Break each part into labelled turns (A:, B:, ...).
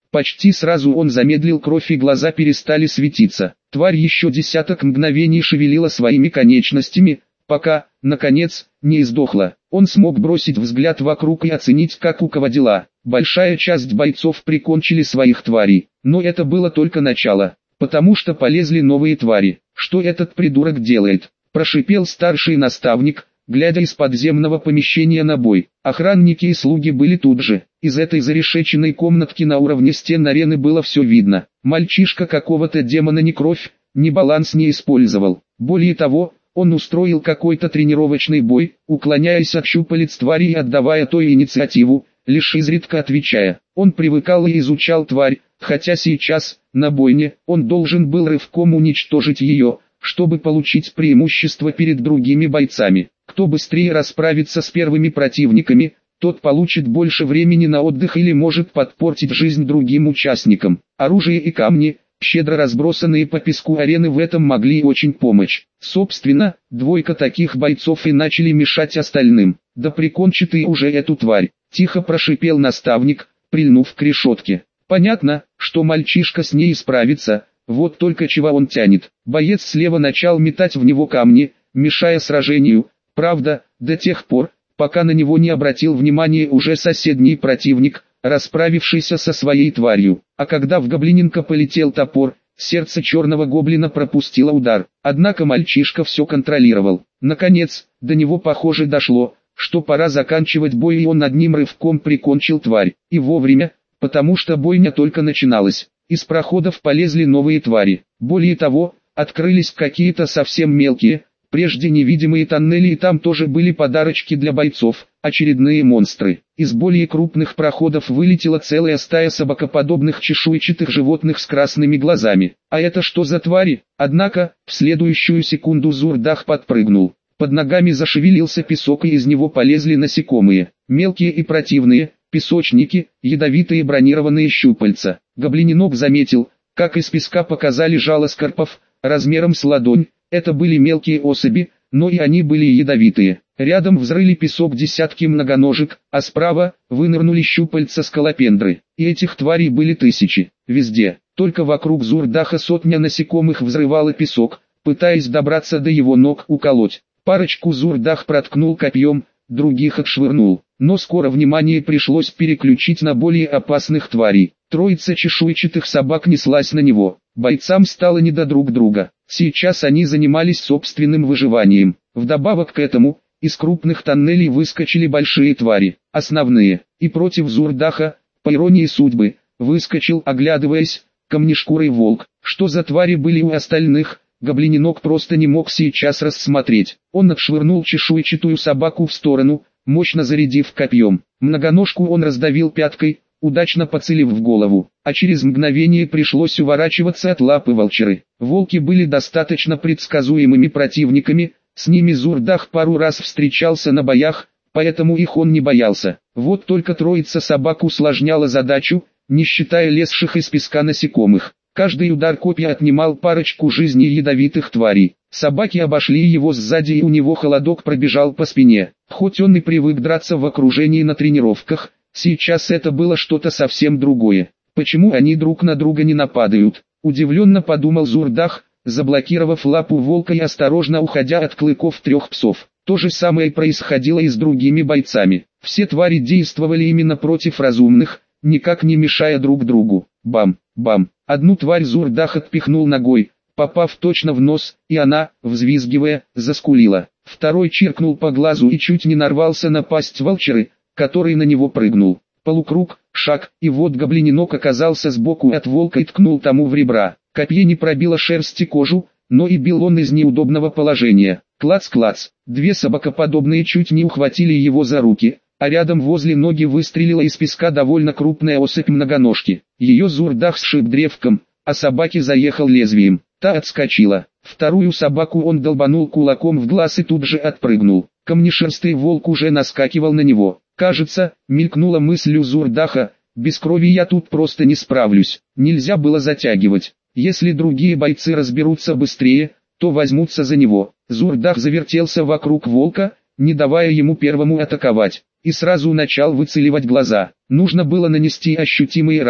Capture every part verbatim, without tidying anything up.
A: Почти сразу он замедлил кровь и глаза перестали светиться. Тварь еще десяток мгновений шевелила своими конечностями, пока, наконец, не издохла. Он смог бросить взгляд вокруг и оценить, как у кого дела. Большая часть бойцов прикончили своих тварей, но это было только начало, потому что полезли новые твари. «Что этот придурок делает?» – прошипел старший наставник, глядя из подземного помещения на бой. Охранники и слуги были тут же. Из этой зарешеченной комнатки на уровне стен арены было все видно. Мальчишка какого-то демона ни кровь, ни баланс не использовал. Более того, он устроил какой-то тренировочный бой, уклоняясь от щупалец твари и отдавая той инициативу, лишь изредка отвечая. Он привыкал и изучал тварь, хотя сейчас, на бойне, он должен был рывком уничтожить ее, чтобы получить преимущество перед другими бойцами. Кто быстрее расправится с первыми противниками, тот получит больше времени на отдых или может подпортить жизнь другим участникам. Оружие и камни, щедро разбросанные по песку арены, в этом могли очень помочь. Собственно, двойка таких бойцов и начали мешать остальным. «Да прикончи ты уже эту тварь!» – тихо прошипел наставник, прильнув к решетке. Понятно, что мальчишка с ней справится, вот только чего он тянет. Боец слева начал метать в него камни, мешая сражению, правда, до тех пор, пока на него не обратил внимания уже соседний противник, расправившийся со своей тварью. А когда в гоблиненка полетел топор, сердце черного гоблина пропустило удар. Однако мальчишка все контролировал. Наконец, до него похоже дошло, что пора заканчивать бой, и он одним рывком прикончил тварь. И вовремя, потому что бойня только начиналась. Из проходов полезли новые твари. Более того, открылись какие-то совсем мелкие, прежде невидимые тоннели, и там тоже были подарочки для бойцов, очередные монстры. Из более крупных проходов вылетела целая стая собакоподобных чешуйчатых животных с красными глазами. А это что за твари? Однако, в следующую секунду Зурдах подпрыгнул. Под ногами зашевелился песок, и из него полезли насекомые, мелкие и противные, песочники, ядовитые бронированные щупальца. Гоблиненок заметил, как из песка показали жало скорпов, размером с ладонь. Это были мелкие особи, но и они были ядовитые. Рядом взрыли песок десятки многоножек, а справа вынырнули щупальца скалопендры. И этих тварей были тысячи. Везде, только вокруг Зурдаха сотня насекомых взрывала песок, пытаясь добраться до его ног, уколоть. Парочку Зурдах проткнул копьем, других отшвырнул. Но скоро внимание пришлось переключить на более опасных тварей. Троица чешуйчатых собак неслась на него. Бойцам стало не до друг друга. Сейчас они занимались собственным выживанием. Вдобавок к этому, из крупных тоннелей выскочили большие твари, основные. И против Зурдаха, по иронии судьбы, выскочил, оглядываясь, камнешкурый волк. Что за твари были у остальных, гоблиненок просто не мог сейчас рассмотреть. Он отшвырнул чешуйчатую собаку в сторону, мощно зарядив копьем. Многоножку он раздавил пяткой, удачно поцелив в голову, а через мгновение пришлось уворачиваться от лапы волчеры. Волки были достаточно предсказуемыми противниками, с ними Зурдах пару раз встречался на боях, поэтому их он не боялся. Вот только троица собак усложняла задачу, не считая лезших из песка насекомых. Каждый удар копья отнимал парочку жизней ядовитых тварей. Собаки обошли его сзади, и у него холодок пробежал по спине. Хоть он и привык драться в окружении на тренировках, сейчас это было что-то совсем другое. Почему они друг на друга не нападают? Удивленно подумал Зурдах, заблокировав лапу волка и осторожно уходя от клыков трех псов. То же самое происходило и с другими бойцами. Все твари действовали именно против разумных, никак не мешая друг другу. Бам, бам. Одну тварь Зурдах отпихнул ногой, попав точно в нос, и она, взвизгивая, заскулила. Второй чиркнул по глазу и чуть не нарвался на пасть волчеры, который на него прыгнул. Полукруг, шаг, и вот гоблиненок оказался сбоку от волка и ткнул тому в ребра. Копье не пробило шерсть и кожу, но и бил он из неудобного положения. Клац-клац, две собакоподобные чуть не ухватили его за руки, а рядом возле ноги выстрелила из песка довольно крупная особь многоножки. Ее Зурдах сшиб древком, а собаке заехал лезвием. Та отскочила. Вторую собаку он долбанул кулаком в глаз и тут же отпрыгнул. Камнешерстый волк уже наскакивал на него. Кажется, мелькнула мысль у Зурдаха, без крови я тут просто не справлюсь. Нельзя было затягивать. Если другие бойцы разберутся быстрее, то возьмутся за него. Зурдах завертелся вокруг волка, не давая ему первому атаковать, и сразу начал выцеливать глаза. Нужно было нанести ощутимые раны,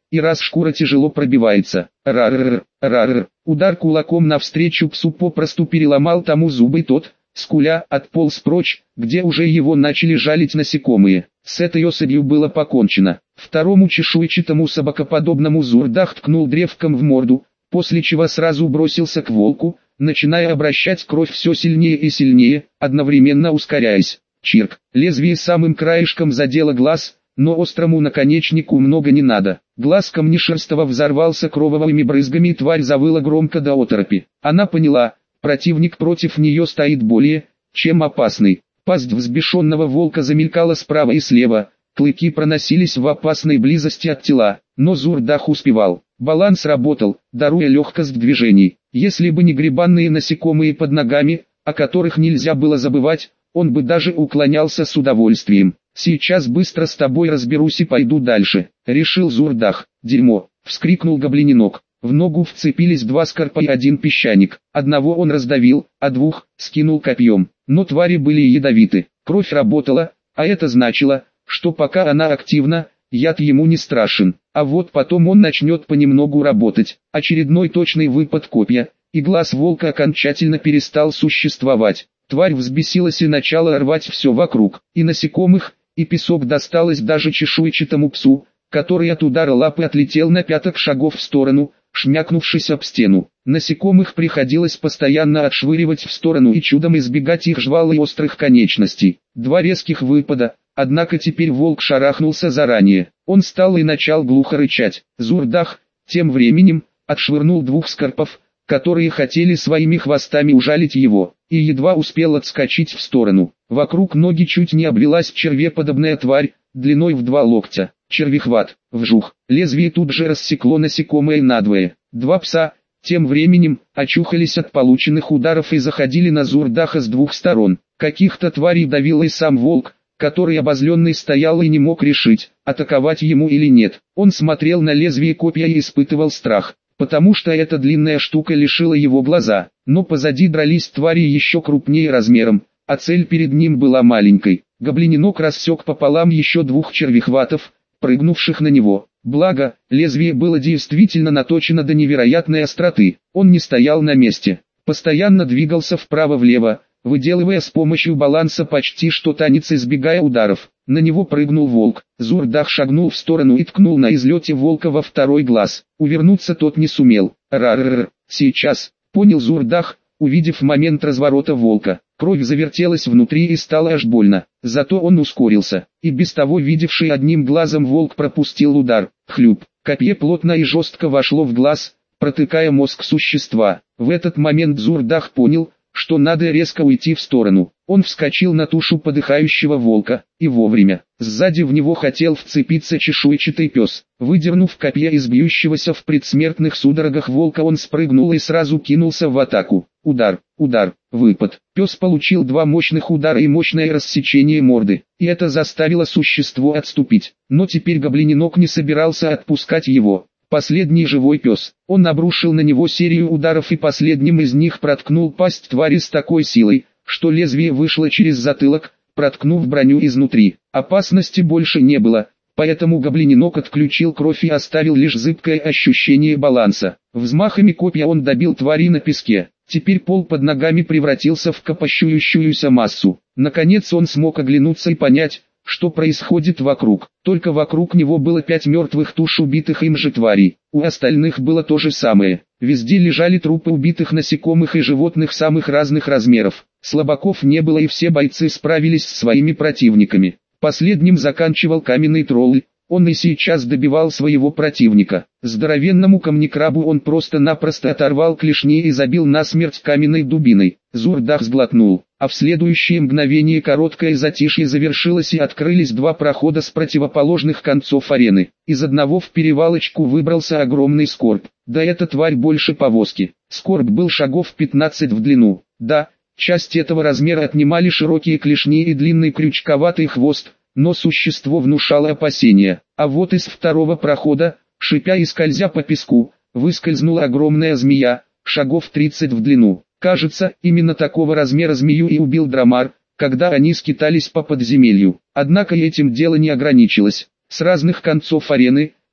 A: и раз шкура тяжело пробивается. Рар-рар, рар-рар. Удар кулаком навстречу псу попросту переломал тому зубы, тот, скуля, отполз прочь, где уже его начали жалить насекомые. С этой особью было покончено. Второму чешуйчатому собакоподобному Зурдах ткнул древком в морду, после чего сразу бросился к волку, начиная обращать кровь все сильнее и сильнее, одновременно ускоряясь. Чирк. Лезвие самым краешком задело глаз, но острому наконечнику много не надо. Глаз камнешерстого взорвался кровавыми брызгами, и тварь завыла громко до оторопи. Она поняла, противник против нее стоит более, чем опасный. Пасть взбешенного волка замелькала справа и слева, клыки проносились в опасной близости от тела, но Зурдах успевал. Баланс работал, даруя легкость движений. Если бы не грибанные насекомые под ногами, о которых нельзя было забывать, он бы даже уклонялся с удовольствием. «Сейчас быстро с тобой разберусь и пойду дальше», — решил Зурдах. «Дерьмо!» — вскрикнул гоблиненок. В ногу вцепились два скорпа и один песчаник. Одного он раздавил, а двух скинул копьем. Но твари были ядовиты. Кровь работала, а это значило, что пока она активна, яд ему не страшен. А вот потом он начнет понемногу работать. Очередной точный выпад копья, и глаз волка окончательно перестал существовать. Тварь взбесилась и начала рвать все вокруг. И насекомых, и песок досталось даже чешуйчатому псу, который от удара лапы отлетел на пяток шагов в сторону, шмякнувшись об стену. Насекомых приходилось постоянно отшвыривать в сторону и чудом избегать их жвал и острых конечностей. Два резких выпада, однако теперь волк шарахнулся заранее. Он встал и начал глухо рычать. Зурдах, тем временем, отшвырнул двух скорпов, которые хотели своими хвостами ужалить его, и едва успел отскочить в сторону. Вокруг ноги чуть не обвелась червеподобная тварь, длиной в два локтя. Червехват, вжух, лезвие тут же рассекло насекомое надвое. Два пса, тем временем, очухались от полученных ударов и заходили на Зурдаха с двух сторон. Каких-то тварей давил и сам волк, который обозленный стоял и не мог решить, атаковать ему или нет. Он смотрел на лезвие копья и испытывал страх, потому что эта длинная штука лишила его глаза. Но позади дрались твари еще крупнее размером, а цель перед ним была маленькой. Гоблиненок рассек пополам еще двух червехватов, прыгнувших на него. Благо, лезвие было действительно наточено до невероятной остроты. Он не стоял на месте, постоянно двигался вправо-влево, выделывая с помощью баланса почти что танец, избегая ударов. На него прыгнул волк. Зурдах шагнул в сторону и ткнул на излете волка во второй глаз. Увернуться тот не сумел. Рар-рар, сейчас, понял Зурдах, увидев момент разворота волка. Кровь завертелась внутри и стало аж больно. Зато он ускорился, и без того видевший одним глазом волк пропустил удар. Хлюп, копье плотно и жестко вошло в глаз, протыкая мозг существа. В этот момент Зурдах понял, что надо резко уйти в сторону. Он вскочил на тушу подыхающего волка, и вовремя. Сзади в него хотел вцепиться чешуйчатый пес. Выдернув копье из бьющегося в предсмертных судорогах волка, он спрыгнул и сразу кинулся в атаку. Удар, удар, выпад. Пес получил два мощных удара и мощное рассечение морды, и это заставило существо отступить. Но теперь гоблиненок не собирался отпускать его. Последний живой пес. Он обрушил на него серию ударов и последним из них проткнул пасть твари с такой силой, что лезвие вышло через затылок, проткнув броню изнутри. Опасности больше не было, поэтому гоблиненок отключил кровь и оставил лишь зыбкое ощущение баланса. Взмахами копья он добил твари на песке. Теперь пол под ногами превратился в копошующуюся массу. Наконец он смог оглянуться и понять, что происходит вокруг. Только вокруг него было пять мертвых туш убитых им же тварей. У остальных было то же самое. Везде лежали трупы убитых насекомых и животных самых разных размеров. Слабаков не было, и все бойцы справились с своими противниками. Последним заканчивал каменный тролль. Он и сейчас добивал своего противника. Здоровенному камнекрабу он просто-напросто оторвал клешни и забил насмерть каменной дубиной. Зурдах сглотнул, а в следующее мгновение короткое затишье завершилось и открылись два прохода с противоположных концов арены. Из одного в перевалочку выбрался огромный скорб. Да эта тварь больше повозки. Скорб был шагов пятнадцать в длину. Да, часть этого размера отнимали широкие клешни и длинный крючковатый хвост, но существо внушало опасения. А вот из второго прохода, шипя и скользя по песку, выскользнула огромная змея, шагов тридцать в длину. Кажется, именно такого размера змею и убил Драмар, когда они скитались по подземелью. Однако этим дело не ограничилось. С разных концов арены,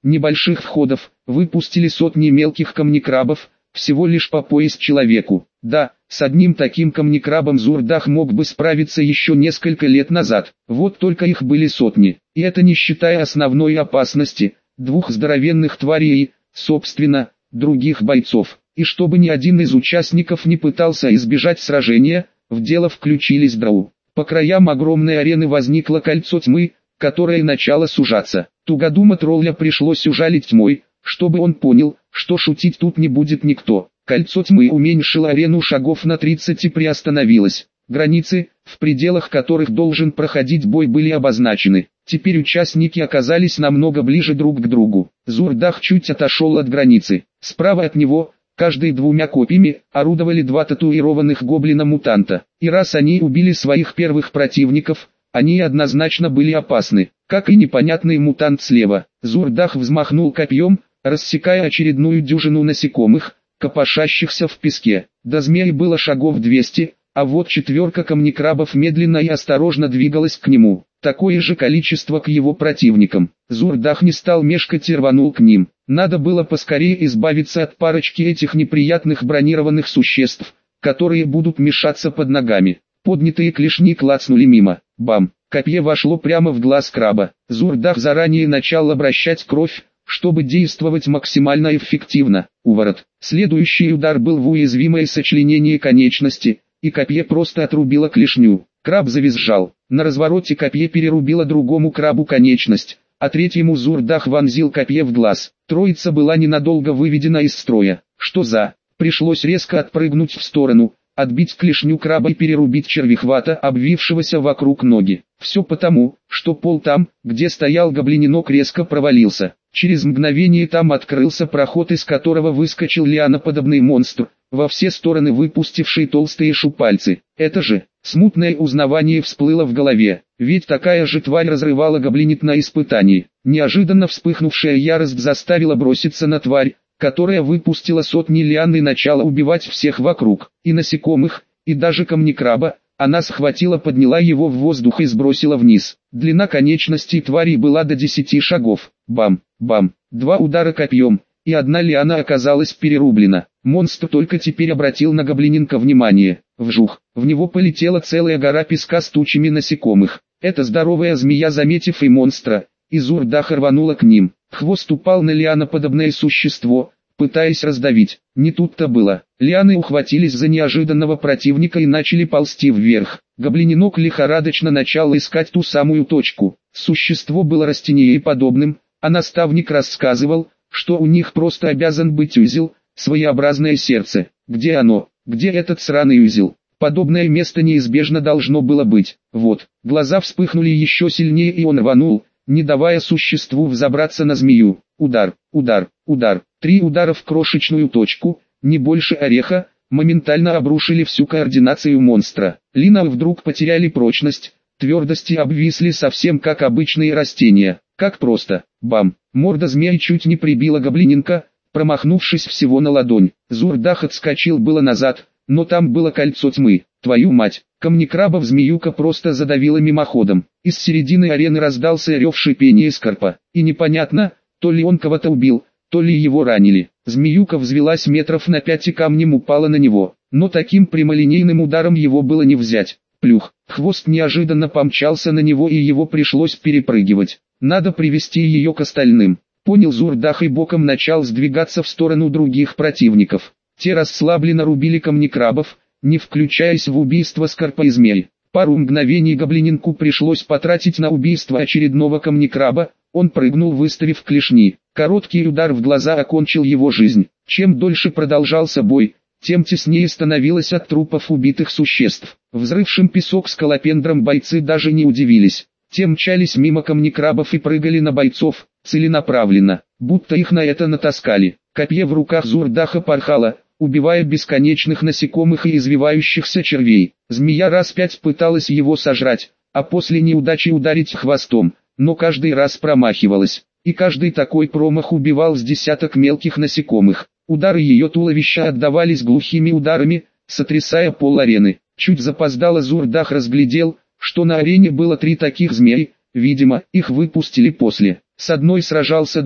A: небольших входов, выпустили сотни мелких камнекрабов, всего лишь по пояс человеку. Да, с одним таким камнекрабом Зурдах мог бы справиться еще несколько лет назад, вот только их были сотни, и это не считая основной опасности, двух здоровенных тварей и, собственно, других бойцов. И чтобы ни один из участников не пытался избежать сражения, в дело включились дроу. По краям огромной арены возникло кольцо тьмы, которое начало сужаться. Тугодума тролля пришлось ужалить тьмой, чтобы он понял, что шутить тут не будет никто. Кольцо тьмы уменьшило арену шагов на тридцать и приостановилось. Границы, в пределах которых должен проходить бой, были обозначены. Теперь участники оказались намного ближе друг к другу. Зурдах чуть отошел от границы. Справа от него, каждый двумя копьями, орудовали два татуированных гоблина-мутанта. И раз они убили своих первых противников, они однозначно были опасны. Как и непонятный мутант слева. Зурдах взмахнул копьем, рассекая очередную дюжину насекомых, копошащихся в песке. До змеи было шагов двести, а вот четверка камнекрабов медленно и осторожно двигалась к нему. Такое же количество к его противникам. Зурдах не стал мешкать и рванул к ним. Надо было поскорее избавиться от парочки этих неприятных бронированных существ, которые будут мешаться под ногами. Поднятые клешни клацнули мимо. Бам! Копье вошло прямо в глаз краба. Зурдах заранее начал обращать кровь, чтобы действовать максимально эффективно. Уворот. Следующий удар был в уязвимое сочленение конечности, и копье просто отрубило клешню. Краб завизжал. На развороте копье перерубило другому крабу конечность, а третьему Зурдах вонзил копье в глаз. Троица была ненадолго выведена из строя. Что за? Пришлось резко отпрыгнуть в сторону, отбить клешню краба и перерубить червехвата, обвившегося вокруг ноги. Все потому, что пол там, где стоял гоблиненок, резко провалился. Через мгновение там открылся проход, из которого выскочил лианоподобный монстр, во все стороны выпустивший толстые шупальцы. Это же, смутное узнавание всплыло в голове, ведь такая же тварь разрывала гоблинит на испытании. Неожиданно вспыхнувшая ярость заставила броситься на тварь, которая выпустила сотни лиан и начала убивать всех вокруг, и насекомых, и даже камнекраба. Она схватила, подняла его в воздух и сбросила вниз. Длина конечностей твари была до десяти шагов. Бам, бам, два удара копьем, и одна лиана оказалась перерублена. Монстр только теперь обратил на гоблиненка внимание. Вжух, в него полетела целая гора песка с тучами насекомых. Эта здоровая змея, заметив и монстра, и Зурдаха, рванула к ним. Хвост упал на лианоподобное существо, пытаясь раздавить. Не тут-то было. Лианы ухватились за неожиданного противника и начали ползти вверх. Гоблиненок лихорадочно начал искать ту самую точку. Существо было растениеподобным, а наставник рассказывал, что у них просто обязан быть узел, своеобразное сердце. Где оно? Где этот сраный узел? Подобное место неизбежно должно было быть. Вот, глаза вспыхнули еще сильнее, и он рванул, не давая существу взобраться на змею. Удар, удар, удар. Три удара в крошечную точку, не больше ореха, моментально обрушили всю координацию монстра. Лина вдруг потеряли прочность, твердости, обвисли совсем как обычные растения. Как просто. Бам! Морда змеи чуть не прибила гоблиненка, промахнувшись всего на ладонь. Зурдах отскочил было назад, но там было кольцо тьмы. Твою мать! Камнекрабов змеюка просто задавила мимоходом. Из середины арены раздался рев шипения скорпа. И непонятно, то ли он кого-то убил, то ли его ранили. Змеюка взвелась метров на пять и камнем упала на него. Но таким прямолинейным ударом его было не взять. Плюх. Хвост неожиданно помчался на него, и его пришлось перепрыгивать. Надо привести ее к остальным. Понял Зурдах и боком начал сдвигаться в сторону других противников. Те расслабленно рубили камнекрабов, не включаясь в убийство скорпа и змей. Пару мгновений гоблиненку пришлось потратить на убийство очередного камнекраба. Он прыгнул, выставив клешни. Короткий удар в глаза окончил его жизнь. Чем дольше продолжался бой, тем теснее становилось от трупов убитых существ. Взрывшим песок скалопендром бойцы даже не удивились. Те мчались мимо камнекрабов и прыгали на бойцов, целенаправленно, будто их на это натаскали. Копье в руках Зурдаха порхало, убивая бесконечных насекомых и извивающихся червей. Змея раз пять пыталась его сожрать, а после неудачи ударить хвостом, но каждый раз промахивалась. И каждый такой промах убивал с десяток мелких насекомых. Удары ее туловища отдавались глухими ударами, сотрясая пол арены. Чуть запоздало Зурдах разглядел, что на арене было три таких змеи, видимо, их выпустили после. С одной сражался дроу,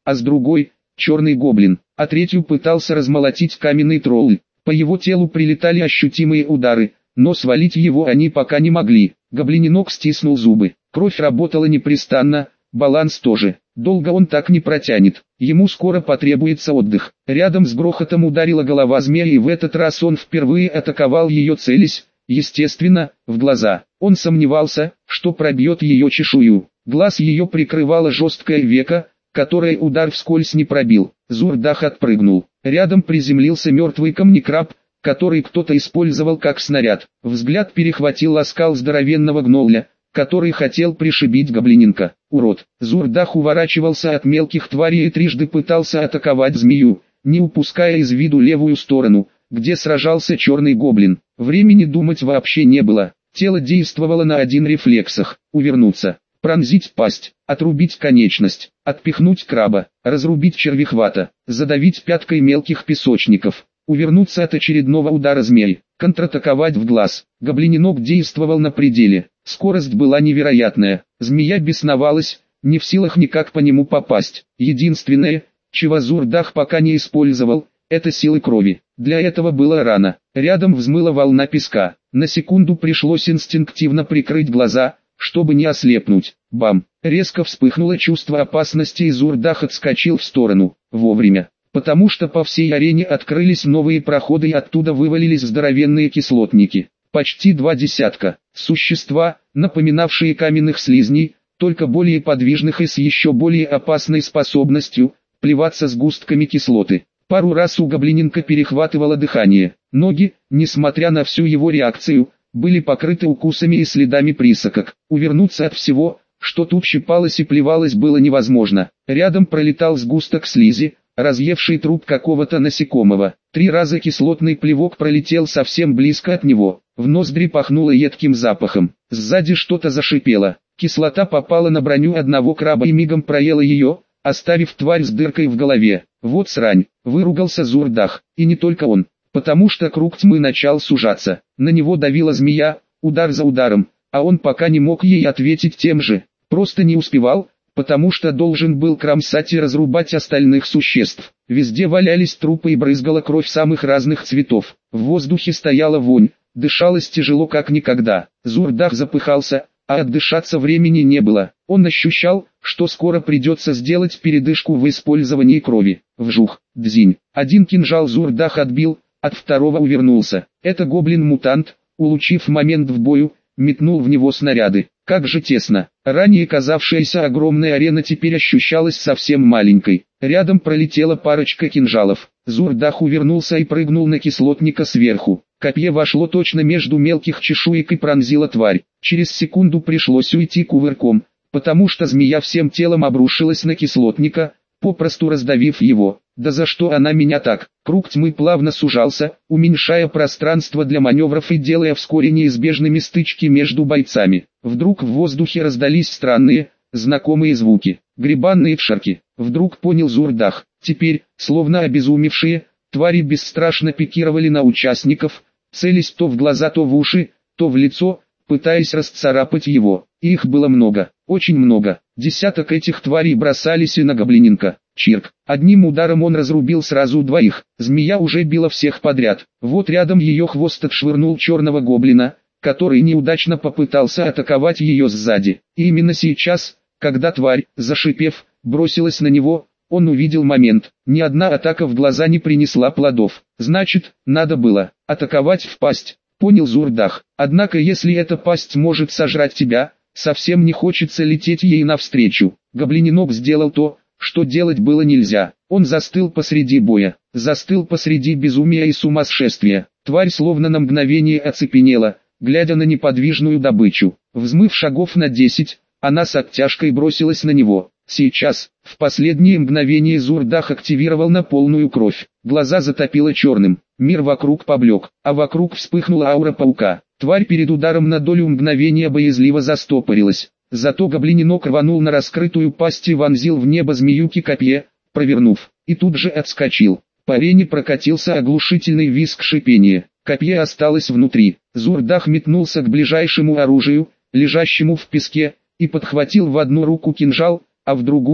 A: а с другой – черный гоблин, а третью пытался размолотить каменный тролль. По его телу прилетали ощутимые удары, но свалить его они пока не могли. Гоблиненок стиснул зубы. Кровь работала непрестанно, баланс тоже. Долго он так не протянет. Ему скоро потребуется отдых. Рядом с грохотом ударила голова змея, и в этот раз он впервые атаковал ее, целясь, естественно, в глаза. Он сомневался, что пробьет ее чешую. Глаз ее прикрывало жесткое веко, которое удар вскользь не пробил. Зурдах отпрыгнул. Рядом приземлился мертвый камнекраб, который кто-то использовал как снаряд. Взгляд перехватил оскал здоровенного гнолля, который хотел пришибить гоблиненка. Урод. Зурдах уворачивался от мелких тварей и трижды пытался атаковать змею, не упуская из виду левую сторону, где сражался черный гоблин. Времени думать вообще не было. Тело действовало на один рефлексах: увернуться, пронзить пасть, отрубить конечность, отпихнуть краба, разрубить червехвата, задавить пяткой мелких песочников, увернуться от очередного удара змеи, контратаковать в глаз. Гоблиненок действовал на пределе. Скорость была невероятная. Змея бесновалась, не в силах никак по нему попасть. Единственное, чего Зурдах пока не использовал, это силы крови. Для этого было рано. Рядом взмыла волна песка. На секунду пришлось инстинктивно прикрыть глаза, чтобы не ослепнуть. Бам! Резко вспыхнуло чувство опасности, и Зурдах отскочил в сторону. Вовремя. Потому что по всей арене открылись новые проходы, и оттуда вывалились здоровенные кислотники. Почти два десятка. Существа, напоминавшие каменных слизней, только более подвижных и с еще более опасной способностью – плеваться сгустками кислоты. Пару раз у гоблиненка перехватывало дыхание. Ноги, несмотря на всю его реакцию, были покрыты укусами и следами присокок. Увернуться от всего, что тут щипалось и плевалось, было невозможно. Рядом пролетал сгусток слизи, разъевший труп какого-то насекомого. Три раза кислотный плевок пролетел совсем близко от него. В ноздри пахнуло едким запахом. Сзади что-то зашипело. Кислота попала на броню одного краба и мигом проела ее, оставив тварь с дыркой в голове. Вот срань, выругался Зурдах. И не только он, потому что круг тьмы начал сужаться. На него давила змея, удар за ударом, а он пока не мог ей ответить тем же. Просто не успевал, потому что должен был кромсать и разрубать остальных существ. Везде валялись трупы и брызгала кровь самых разных цветов. В воздухе стояла вонь, дышалось тяжело как никогда. Зурдах запыхался, а отдышаться времени не было. Он ощущал, что скоро придется сделать передышку в использовании крови. Вжух, дзинь. Один кинжал Зурдах отбил, от второго увернулся. Это гоблин-мутант, улучив момент в бою, метнул в него снаряды. Как же тесно. Ранее казавшаяся огромная арена теперь ощущалась совсем маленькой. Рядом пролетела парочка кинжалов. Зурдах увернулся и прыгнул на кислотника сверху. Копье вошло точно между мелких чешуек и пронзило тварь. Через секунду пришлось уйти кувырком, потому что змея всем телом обрушилась на кислотника, попросту раздавив его. Да за что она меня так? Круг тьмы плавно сужался, уменьшая пространство для маневров и делая вскоре неизбежными стычки между бойцами. Вдруг в воздухе раздались странные, знакомые звуки. Грибанные шарки. Вдруг понял Зурдах. Теперь, словно обезумевшие, твари бесстрашно пикировали на участников, целясь то в глаза, то в уши, то в лицо, пытаясь расцарапать его. Их было много, очень много. Десяток этих тварей бросались и на гоблиненка. Чирк. Одним ударом он разрубил сразу двоих. Змея уже била всех подряд. Вот рядом ее хвост отшвырнул черного гоблина, который неудачно попытался атаковать ее сзади. И именно сейчас, когда тварь, зашипев, бросилась на него, он увидел момент. Ни одна атака в глаза не принесла плодов. Значит, надо было атаковать в пасть. Понял Зурдах. Однако если эта пасть может сожрать тебя, совсем не хочется лететь ей навстречу. Гоблиненок сделал то, что делать было нельзя. Он застыл посреди боя. Застыл посреди безумия и сумасшествия. Тварь словно на мгновение оцепенела, глядя на неподвижную добычу. Взмыв шагов на десять, она с оттяжкой бросилась на него. Сейчас, в последние мгновения, Зурдах активировал на полную кровь. Глаза затопило черным. Мир вокруг поблек, а вокруг вспыхнула аура паука. Тварь перед ударом на долю мгновения боязливо застопорилась. Зато гоблиненок рванул на раскрытую пасть и вонзил в небо змеюки копье, провернув, и тут же отскочил. По арене прокатился оглушительный визг шипения. Копье осталось внутри. Зурдах метнулся к ближайшему оружию, лежащему в песке, и подхватил в одну руку кинжал, а в другую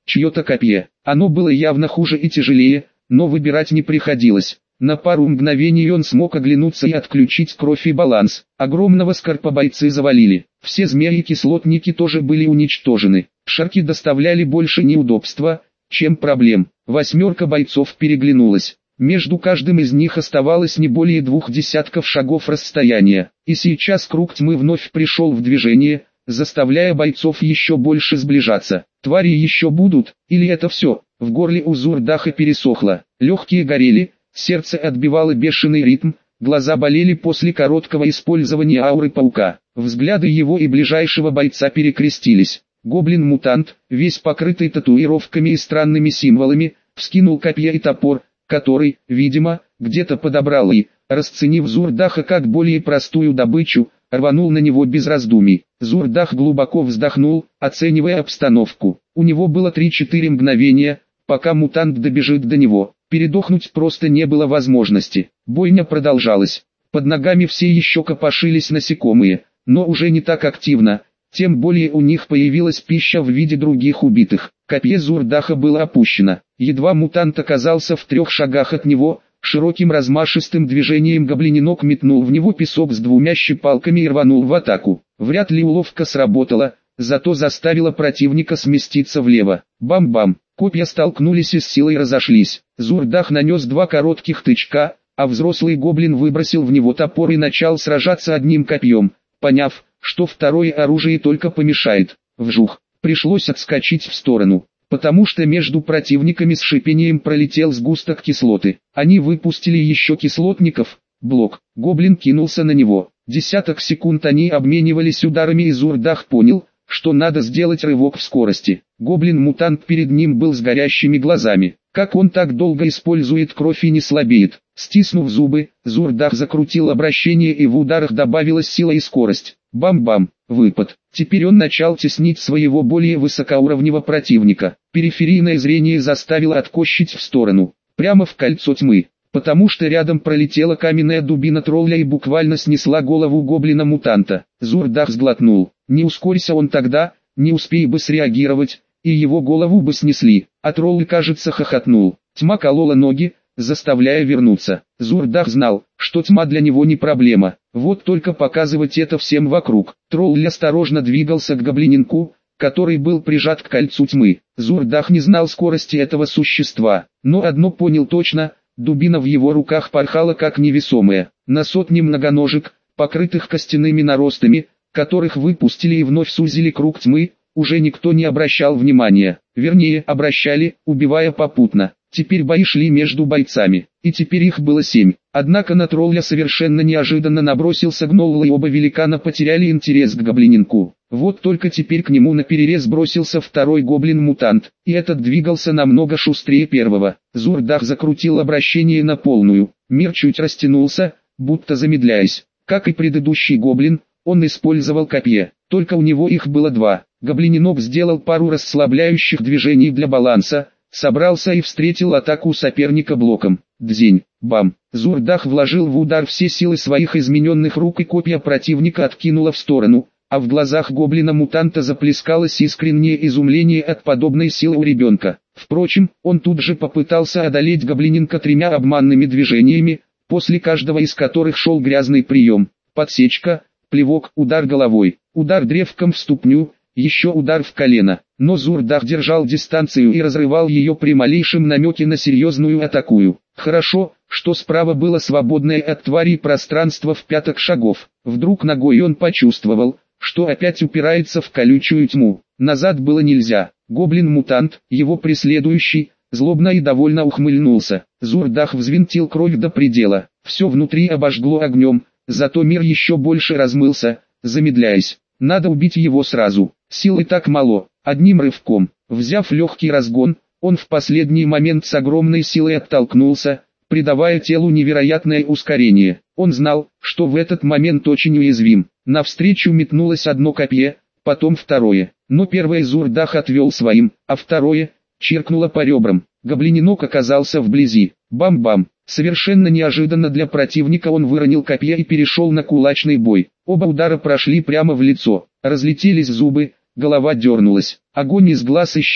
A: чье-то копье. Оно было явно хуже и тяжелее, но выбирать не приходилось. На пару мгновений он смог оглянуться и отключить кровь и баланс. Огромного скорпа бойцы завалили. Все змеи-кислотники тоже были уничтожены. Шарки доставляли больше неудобства, чем проблем. Восьмерка бойцов переглянулась. Между каждым из них оставалось не более двух десятков шагов расстояния. И сейчас круг тьмы вновь пришел в движение, заставляя бойцов еще больше сближаться. Твари еще будут, или это все? В горле у Зурдаха пересохло, легкие горели, сердце отбивало бешеный ритм, глаза болели после короткого использования ауры паука. Взгляды его и ближайшего бойца перекрестились. Гоблин-мутант, весь покрытый татуировками и странными символами, вскинул копье и топор, который, видимо, где-то подобрал и, расценив Зурдаха как более простую добычу, рванул на него без раздумий. Зурдах глубоко вздохнул, оценивая обстановку. У него было три-четыре мгновения, пока мутант добежит до него. Передохнуть просто не было возможности. Бойня продолжалась. Под ногами все еще копошились насекомые, но уже не так активно. Тем более у них появилась пища в виде других убитых. Копье Зурдаха было опущено. Едва мутант оказался в трех шагах от него, широким размашистым движением гоблининок метнул в него песок с двумя щепалками и рванул в атаку. Вряд ли уловка сработала, зато заставила противника сместиться влево. Бам-бам, копья столкнулись и с силой разошлись. Зурдах нанес два коротких тычка, а взрослый гоблин выбросил в него топор и начал сражаться одним копьем, поняв, что второе оружие только помешает. Вжух, пришлось отскочить в сторону, потому что между противниками с шипением пролетел сгусток кислоты. Они выпустили еще кислотников. Блок. Гоблин кинулся на него. Десяток секунд они обменивались ударами, и Зурдах понял, что надо сделать рывок в скорости. Гоблин-мутант перед ним был с горящими глазами. Как он так долго использует кровь и не слабеет? Стиснув зубы, Зурдах закрутил обращение, и в ударах добавилась сила и скорость. Бам-бам, выпад. Теперь он начал теснить своего более высокоуровневого противника. Периферийное зрение заставило откосить в сторону, прямо в кольцо тьмы, потому что рядом пролетела каменная дубина тролля и буквально снесла голову гоблина-мутанта. Зурдах сглотнул. Не ускорься он тогда, не успей бы среагировать, и его голову бы снесли. А тролль, кажется, хохотнул. Тьма колола ноги, заставляя вернуться. Зурдах знал, что тьма для него не проблема. Вот только показывать это всем вокруг. Тролль осторожно двигался к гоблининку, который был прижат к кольцу тьмы. Зурдах не знал скорости этого существа, но одно понял точно: дубина в его руках порхала как невесомая. На сотни многоножек, покрытых костяными наростами, которых выпустили и вновь сузили круг тьмы, уже никто не обращал внимания. Вернее, обращали, убивая попутно. Теперь бои шли между бойцами, и теперь их было семь. Однако на тролля совершенно неожиданно набросился гнол, и оба великана потеряли интерес к гоблининку. Вот только теперь к нему наперерез бросился второй гоблин-мутант, и этот двигался намного шустрее первого. Зурдах закрутил обращение на полную. Мир чуть растянулся, будто замедляясь. Как и предыдущий гоблин, он использовал копье, только у него их было два. Гоблининок сделал пару расслабляющих движений для баланса, собрался и встретил атаку соперника блоком. Дзень, бам. Зурдах вложил в удар все силы своих измененных рук, и копья противника откинуло в сторону, а в глазах гоблина-мутанта заплескалось искреннее изумление от подобной силы у ребенка. Впрочем, он тут же попытался одолеть гоблининка тремя обманными движениями, после каждого из которых шел грязный прием: подсечка, плевок, удар головой, удар древком в ступню, еще удар в колено. Но Зурдах держал дистанцию и разрывал ее при малейшем намеке на серьезную атакую. Хорошо, что справа было свободное от тварей пространство в пяток шагов. Вдруг ногой он почувствовал, что опять упирается в колючую тьму. Назад было нельзя. Гоблин-мутант, его преследующий, злобно и довольно ухмыльнулся. Зурдах взвинтил кровь до предела. Все внутри обожгло огнем, зато мир еще больше размылся, замедляясь. Надо убить его сразу. Силы так мало. Одним рывком, взяв легкий разгон, он в последний момент с огромной силой оттолкнулся, придавая телу невероятное ускорение. Он знал, что в этот момент очень уязвим. Навстречу метнулось одно копье, потом второе. Но первое Зурдах отвел своим, а второе чиркнуло по ребрам. Гоблининок оказался вблизи. Бам-бам. Совершенно неожиданно для противника он выронил копье и перешел на кулачный бой. Оба удара прошли прямо в лицо. Разлетелись зубы, голова дернулась. Огонь из глаз исчез,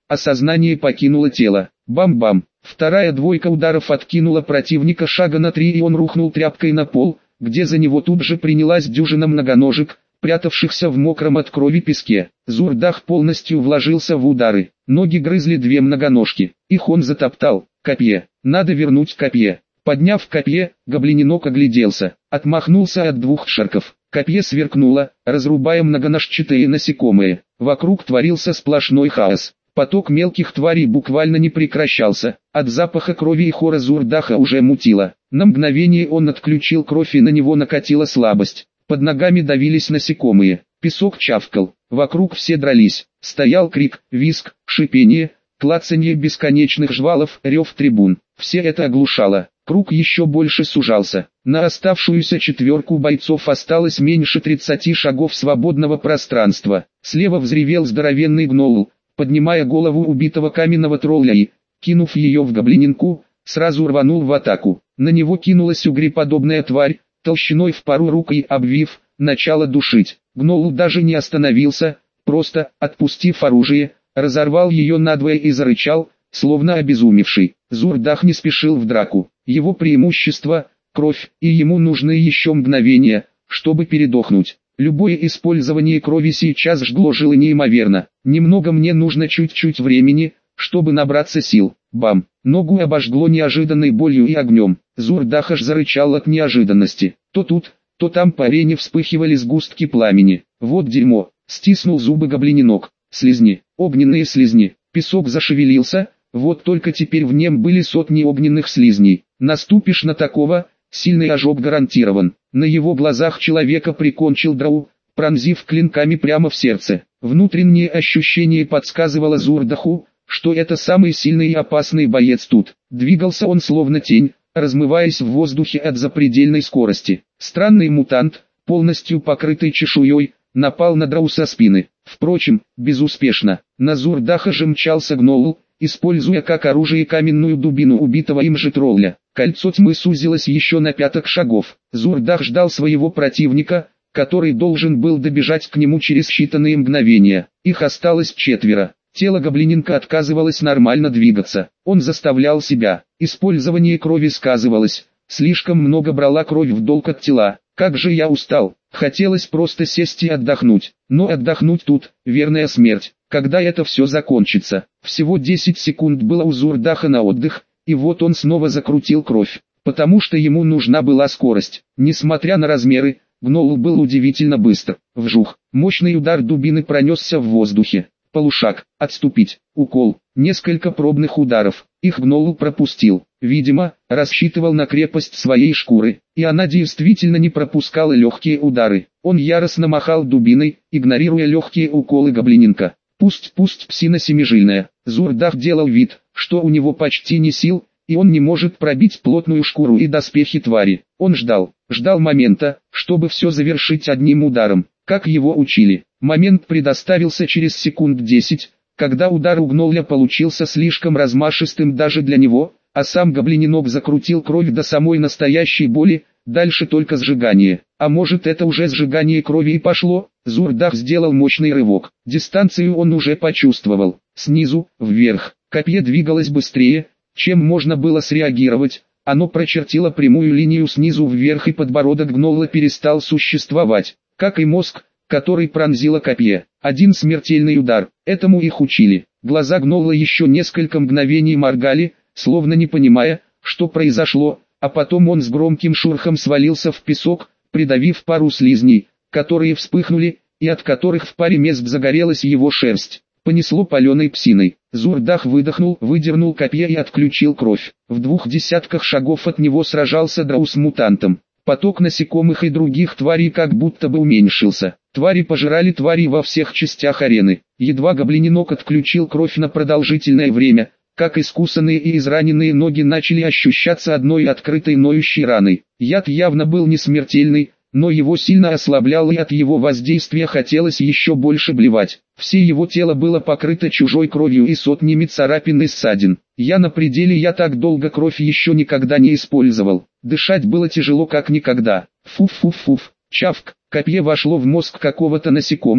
A: а сознание покинуло тело. Бам-бам. Вторая двойка ударов откинула противника шага на три, и он рухнул тряпкой на пол, где за него тут же принялась дюжина многоножек, прятавшихся в мокром от крови песке. Зурдах полностью вложился в удары. Ноги грызли две многоножки. Их он затоптал. Копье. Надо вернуть копье. Подняв копье, гоблининок огляделся. Отмахнулся от двух шарков. Копье сверкнуло, разрубая многоножчатые насекомые. Вокруг творился сплошной хаос. Поток мелких тварей буквально не прекращался. От запаха крови и хора Зурдаха уже мутило. На мгновение он отключил кровь, и на него накатила слабость. Под ногами давились насекомые. Песок чавкал. Вокруг все дрались. Стоял крик, визг, шипение, клацанье бесконечных жвалов, рев трибун. Все это оглушало. Круг еще больше сужался. На оставшуюся четверку бойцов осталось меньше тридцати шагов свободного пространства. Слева взревел здоровенный гнол, поднимая голову убитого каменного тролля и, кинув ее в гоблининку, сразу рванул в атаку. На него кинулась угреподобная тварь, толщиной в пару рук, и, обвив, начала душить. Гнол даже не остановился, просто, отпустив оружие, разорвал ее надвое и зарычал, словно обезумевший. Зурдах не спешил в драку. Его преимущество – кровь, и ему нужны еще мгновения, чтобы передохнуть. Любое использование крови сейчас жгло жилы неимоверно. Немного мне нужно чуть-чуть времени, чтобы набраться сил. Бам! Ногу обожгло неожиданной болью и огнем. Зурдах аж зарычал от неожиданности. То тут, то там по арене вспыхивали сгустки пламени. Вот дерьмо! Стиснул зубы гоблининок. Слизни, огненные слизни. Песок зашевелился, вот только теперь в нем были сотни огненных слизней. Наступишь на такого, сильный ожог гарантирован. На его глазах человека прикончил драу, пронзив клинками прямо в сердце. Внутреннее ощущение подсказывало Зурдаху, что это самый сильный и опасный боец тут. Двигался он словно тень, размываясь в воздухе от запредельной скорости. Странный мутант, полностью покрытый чешуей, напал на драу со спины. Впрочем, безуспешно. На Зурдаха же мчался гнол, используя как оружие каменную дубину убитого им же тролля. Кольцо тьмы сузилось еще на пяток шагов. Зурдах ждал своего противника, который должен был добежать к нему через считанные мгновения. Их осталось четверо. Тело гоблининка отказывалось нормально двигаться. Он заставлял себя. Использование крови сказывалось. Слишком много брала кровь в долг от тела. Как же я устал. Хотелось просто сесть и отдохнуть. Но отдохнуть тут – верная смерть. Когда это все закончится? Всего десять секунд было у Зурдаха на отдых, и вот он снова закрутил кровь. Потому что ему нужна была скорость. Несмотря на размеры, гнол был удивительно быстр. Вжух. Мощный удар дубины пронесся в воздухе. Полушаг, отступить, укол, несколько пробных ударов. Их гнол пропустил. Видимо, рассчитывал на крепость своей шкуры, и она действительно не пропускала легкие удары. Он яростно махал дубиной, игнорируя легкие уколы гоблининка. Пусть, пусть псина семижильная. Зурдах делал вид, что у него почти не сил, и он не может пробить плотную шкуру и доспехи твари. Он ждал, ждал момента, чтобы все завершить одним ударом, как его учили. Момент предоставился через секунд десять, когда удар у гноля получился слишком размашистым даже для него, а сам гоблининок закрутил кровь до самой настоящей боли, дальше только сжигание. А может, это уже сжигание крови и пошло? Зурдах сделал мощный рывок. Дистанцию он уже почувствовал. Снизу, вверх. Копье двигалось быстрее, чем можно было среагировать. Оно прочертило прямую линию снизу вверх, и подбородок гнола перестал существовать, как и мозг, который пронзило копье. Один смертельный удар. Этому их учили. Глаза гнола еще несколько мгновений моргали, словно не понимая, что произошло, а потом он с громким шурхом свалился в песок, придавив пару слизней, которые вспыхнули, и от которых в паре мест загорелась его шерсть. Понесло паленой псиной. Зурдах выдохнул, выдернул копье и отключил кровь. В двух десятках шагов от него сражался драу с мутантом. Поток насекомых и других тварей как будто бы уменьшился. Твари пожирали твари во всех частях арены. Едва гоблининок отключил кровь на продолжительное время, как искусанные и израненные ноги начали ощущаться одной открытой ноющей раной. Яд явно был не смертельный, но его сильно ослаблял, и от его воздействия хотелось еще больше блевать. Все его тело было покрыто чужой кровью и сотнями царапин и ссадин. Я на пределе, я так долго кровь еще никогда не использовал. Дышать было тяжело как никогда. Фуф-фуф-фуф. Чавк. Копье вошло в мозг какого-то насекомого,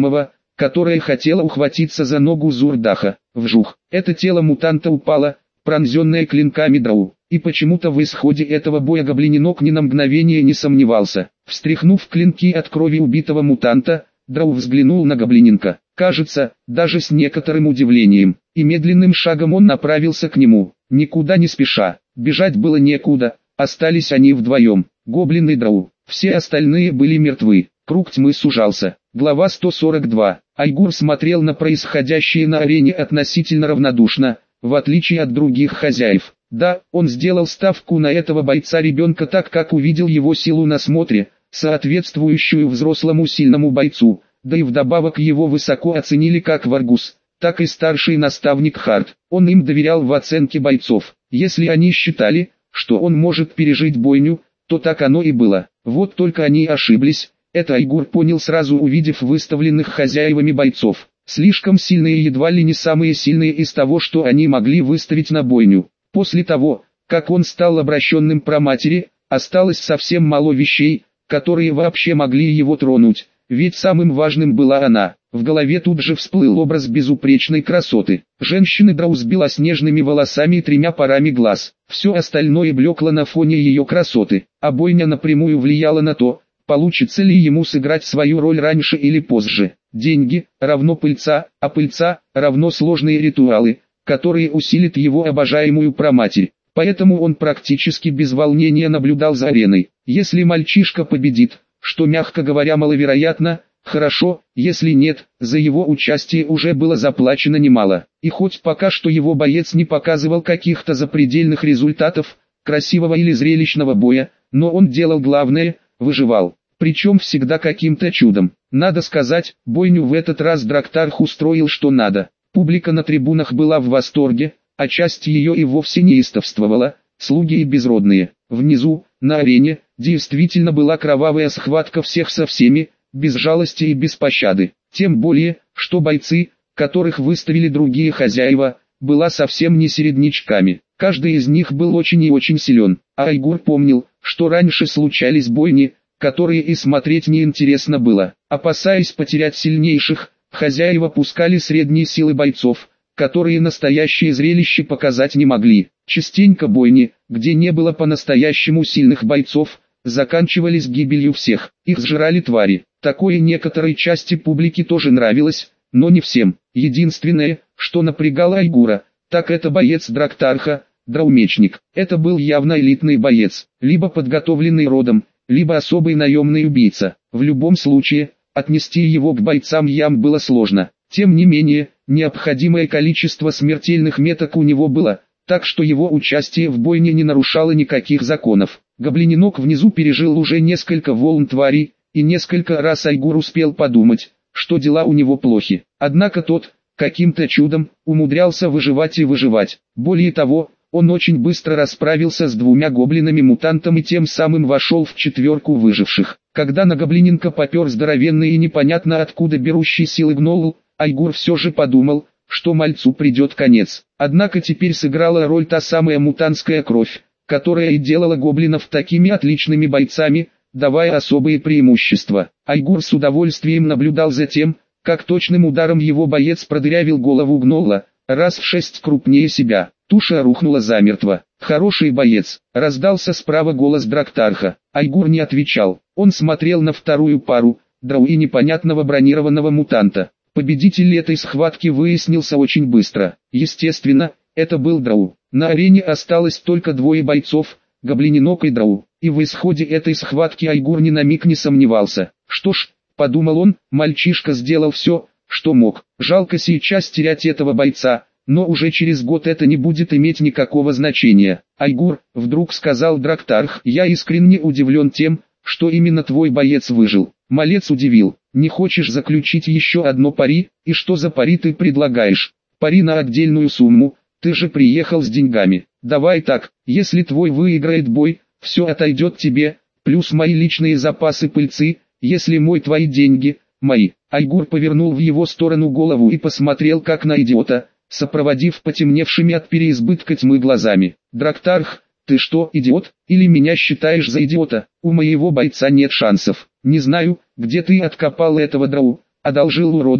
A: которая хотела ухватиться за ногу Зурдаха. Вжух! Это тело мутанта упало, пронзенное клинками драу. И почему-то в исходе этого боя гоблиненок ни на мгновение не сомневался. Встряхнув клинки от крови убитого мутанта, драу взглянул на гоблиненка. Кажется, даже с некоторым удивлением. И медленным шагом он направился к нему, никуда не спеша. Бежать было некуда, остались они вдвоем. Гоблин и драу. Все остальные были мертвы. Круг тьмы сужался. Глава сто сорок два. Айгур смотрел на происходящее на арене относительно равнодушно, в отличие от других хозяев. Да, он сделал ставку на этого бойца-ребенка так, как увидел его силу на смотре, соответствующую взрослому сильному бойцу, да и вдобавок его высоко оценили как Варгус, так и старший наставник Харт. Он им доверял в оценке бойцов. Если они считали, что он может пережить бойню, то так оно и было. Вот только они ошиблись. Это Айгур понял сразу, увидев выставленных хозяевами бойцов. Слишком сильные, едва ли не самые сильные из того, что они могли выставить на бойню. После того, как он стал обращенным праматери, осталось совсем мало вещей, которые вообще могли его тронуть, ведь самым важным была она. В голове тут же всплыл образ безупречной красоты. Женщины драу с белоснежными волосами и тремя парами глаз. Все остальное блекло на фоне ее красоты, а бойня напрямую влияла на то, получится ли ему сыграть свою роль раньше или позже. Деньги равно пыльца, а пыльца равно сложные ритуалы, которые усилят его обожаемую праматерь. Поэтому он практически без волнения наблюдал за ареной. Если мальчишка победит, что мягко говоря маловероятно, хорошо, если нет, за его участие уже было заплачено немало. И хоть пока что его боец не показывал каких-то запредельных результатов, красивого или зрелищного боя, но он делал главное, выживал. Причем всегда каким-то чудом. Надо сказать, бойню в этот раз Драктарх устроил что надо. Публика на трибунах была в восторге, а часть ее и вовсе неистовствовала, слуги и безродные. Внизу, на арене, действительно была кровавая схватка всех со всеми, без жалости и без пощады. Тем более, что бойцы, которых выставили другие хозяева, была совсем не середнячками. Каждый из них был очень и очень силен. А Айгур помнил, что раньше случались бойни, которые и смотреть неинтересно было. Опасаясь потерять сильнейших, хозяева пускали средние силы бойцов, которые настоящее зрелище показать не могли. Частенько бойни, где не было по-настоящему сильных бойцов, заканчивались гибелью всех. Их сжирали твари. Такое некоторой части публики тоже нравилось, но не всем. Единственное, что напрягало Айгура, так это боец Драктарха, драумечник. Это был явно элитный боец, либо подготовленный родом, либо особый наемный убийца. В любом случае, отнести его к бойцам ям было сложно. Тем не менее, необходимое количество смертельных меток у него было, так что его участие в бойне не нарушало никаких законов. Гоблиненок внизу пережил уже несколько волн тварей, и несколько раз Айгур успел подумать, что дела у него плохи. Однако тот, каким-то чудом, умудрялся выживать и выживать. Более того, он очень быстро расправился с двумя гоблинами-мутантами и тем самым вошел в четверку выживших. Когда на гоблиненка попер здоровенный и непонятно откуда берущий силы гнол, Айгур все же подумал, что мальцу придет конец. Однако теперь сыграла роль та самая мутантская кровь, которая и делала гоблинов такими отличными бойцами, давая особые преимущества. Айгур с удовольствием наблюдал за тем, как точным ударом его боец продырявил голову гнола, раз в шесть крупнее себя. Туша рухнула замертво. «Хороший боец», — раздался справа голос Драктарха. Айгур не отвечал. Он смотрел на вторую пару, драу и непонятного бронированного мутанта. Победитель этой схватки выяснился очень быстро. Естественно, это был драу. На арене осталось только двое бойцов, гоблиненок и драу. И в исходе этой схватки Айгур ни на миг не сомневался. Что ж, подумал он, мальчишка сделал все, что мог. Жалко сейчас терять этого бойца, но уже через год это не будет иметь никакого значения. Айгур, вдруг сказал Драктарх, я искренне удивлен тем, что именно твой боец выжил. Малец удивил, не хочешь заключить еще одно пари, и что за пари ты предлагаешь? Пари на отдельную сумму, ты же приехал с деньгами. Давай так, если твой выиграет бой, все отойдет тебе, плюс мои личные запасы пыльцы, если мой твои деньги, мои. Айгур повернул в его сторону голову и посмотрел как на идиота, сопроводив потемневшими от переизбытка тьмы глазами. Драктарх, ты что, идиот, или меня считаешь за идиота? У моего бойца нет шансов. Не знаю, где ты откопал этого драу, одолжил у рода,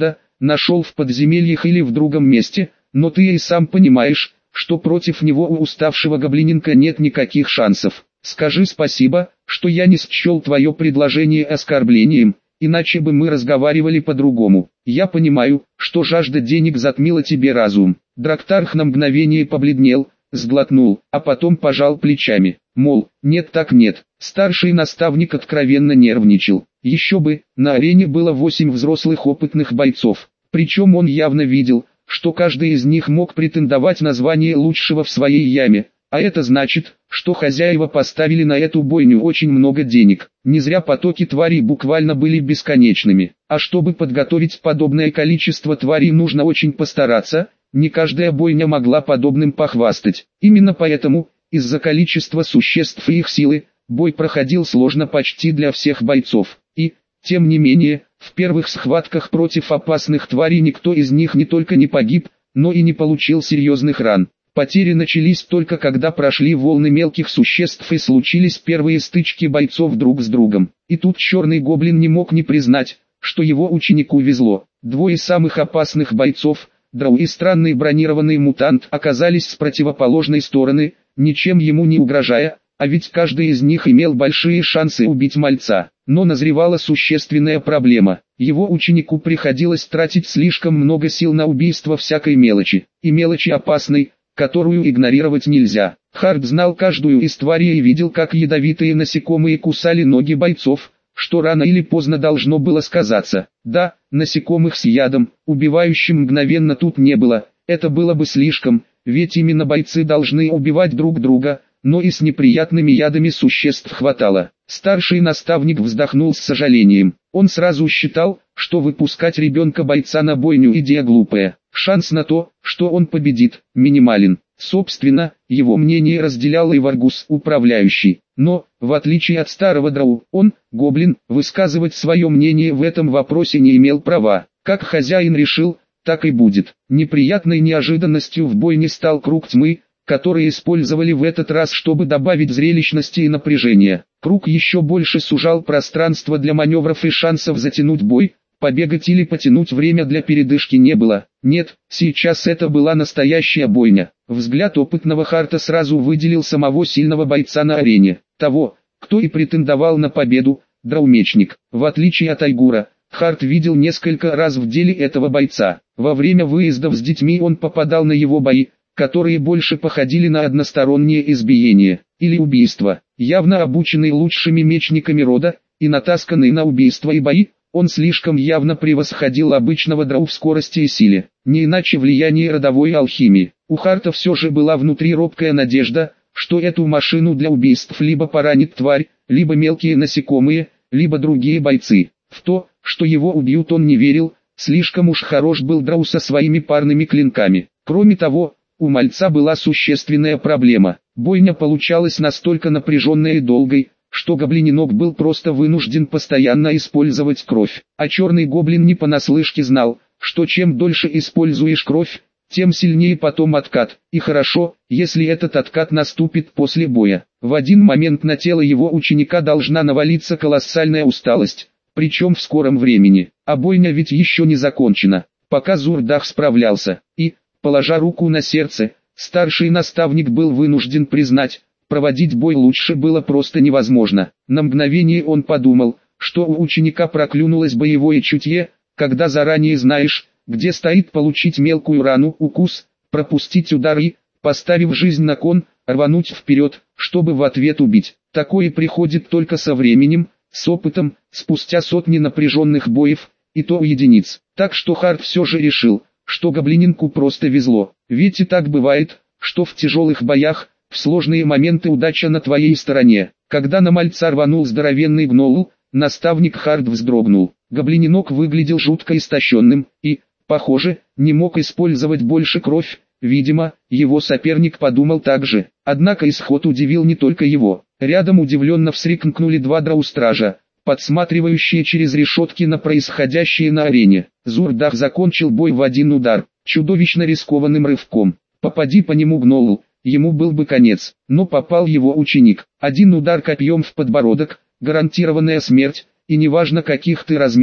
A: нашел в подземельях или в другом месте, но ты и сам понимаешь, что против него у уставшего гоблиненка нет никаких шансов. Скажи спасибо, что я не счел твое предложение оскорблением, иначе бы мы разговаривали по-другому. Я понимаю, что жажда денег затмила тебе разум». Драктарх на мгновение побледнел, сглотнул, а потом пожал плечами. Мол, нет так нет. Старший наставник откровенно нервничал. Еще бы, на арене было восемь взрослых опытных бойцов. Причем он явно видел, что каждый из них мог претендовать на звание лучшего в своей яме. А это значит, что хозяева поставили на эту бойню очень много денег. Не зря потоки тварей буквально были бесконечными. А чтобы подготовить подобное количество тварей, нужно очень постараться. Не каждая бойня могла подобным похвастать. Именно поэтому, из-за количества существ и их силы, бой проходил сложно почти для всех бойцов. И, тем не менее, в первых схватках против опасных тварей никто из них не только не погиб, но и не получил серьезных ран. Потери начались только когда прошли волны мелких существ и случились первые стычки бойцов друг с другом. И тут черный гоблин не мог не признать, что его ученику везло. Двое самых опасных бойцов, Драу и странный бронированный мутант, оказались с противоположной стороны, ничем ему не угрожая, а ведь каждый из них имел большие шансы убить мальца. Но назревала существенная проблема. Его ученику приходилось тратить слишком много сил на убийство всякой мелочи, и мелочи опасной, которую игнорировать нельзя. Хард знал каждую из тварей и видел, как ядовитые насекомые кусали ноги бойцов, что рано или поздно должно было сказаться. Да, насекомых с ядом, убивающим мгновенно, тут не было, это было бы слишком, ведь именно бойцы должны убивать друг друга, но и с неприятными ядами существ хватало. Старший наставник вздохнул с сожалением. Он сразу считал, что выпускать ребенка-бойца на бойню идея глупая. Шанс на то, что он победит, минимален. Собственно, его мнение разделял и Варгус, управляющий. Но, в отличие от старого Драу, он, гоблин, высказывать свое мнение в этом вопросе не имел права. Как хозяин решил, так и будет. Неприятной неожиданностью в бойне стал круг тьмы, который использовали в этот раз, чтобы добавить зрелищности и напряжения. Круг еще больше сужал пространство для маневров и шансов затянуть бой. Побегать или потянуть время для передышки не было. Нет, сейчас это была настоящая бойня. Взгляд опытного Харта сразу выделил самого сильного бойца на арене. Того, кто и претендовал на победу, Драумечник. В отличие от Айгура, Харт видел несколько раз в деле этого бойца. Во время выездов с детьми он попадал на его бои, которые больше походили на одностороннее избиение или убийство. Явно обученный лучшими мечниками рода и натасканный на убийства и бои, он слишком явно превосходил обычного Драу в скорости и силе, не иначе влияние родовой алхимии. У Харта все же была внутри робкая надежда, что эту машину для убийств либо поранит тварь, либо мелкие насекомые, либо другие бойцы. В то, что его убьют, он не верил, слишком уж хорош был Драу со своими парными клинками. Кроме того, у мальца была существенная проблема. Бойня получалась настолько напряженной и долгой, что гоблиненок был просто вынужден постоянно использовать кровь. А черный гоблин не понаслышке знал, что чем дольше используешь кровь, тем сильнее потом откат. И хорошо, если этот откат наступит после боя. В один момент на тело его ученика должна навалиться колоссальная усталость, причем в скором времени. А бойня ведь еще не закончена, пока Зурдах справлялся. И, положа руку на сердце, старший наставник был вынужден признать, проводить бой лучше было просто невозможно. На мгновение он подумал, что у ученика проклюнулось боевое чутье, когда заранее знаешь, где стоит получить мелкую рану, укус, пропустить удар и, поставив жизнь на кон, рвануть вперед, чтобы в ответ убить. Такое приходит только со временем, с опытом, спустя сотни напряженных боев, и то у единиц. Так что Харт все же решил, что гоблиненку просто везло. Ведь и так бывает, что в тяжелых боях, в сложные моменты удача на твоей стороне. Когда на мальца рванул здоровенный гноул, наставник Харт вздрогнул. Гоблиненок выглядел жутко истощенным и, похоже, не мог использовать больше кровь. Видимо, его соперник подумал так же. Однако исход удивил не только его. Рядом удивленно вскрикнули два драу-стража, подсматривающие через решетки на происходящее на арене. Зурдах закончил бой в один удар, чудовищно рискованным рывком. Попади по нему гноул, ему был бы конец, но попал его ученик. Один удар копьем в подбородок, гарантированная смерть, и неважно каких ты размером,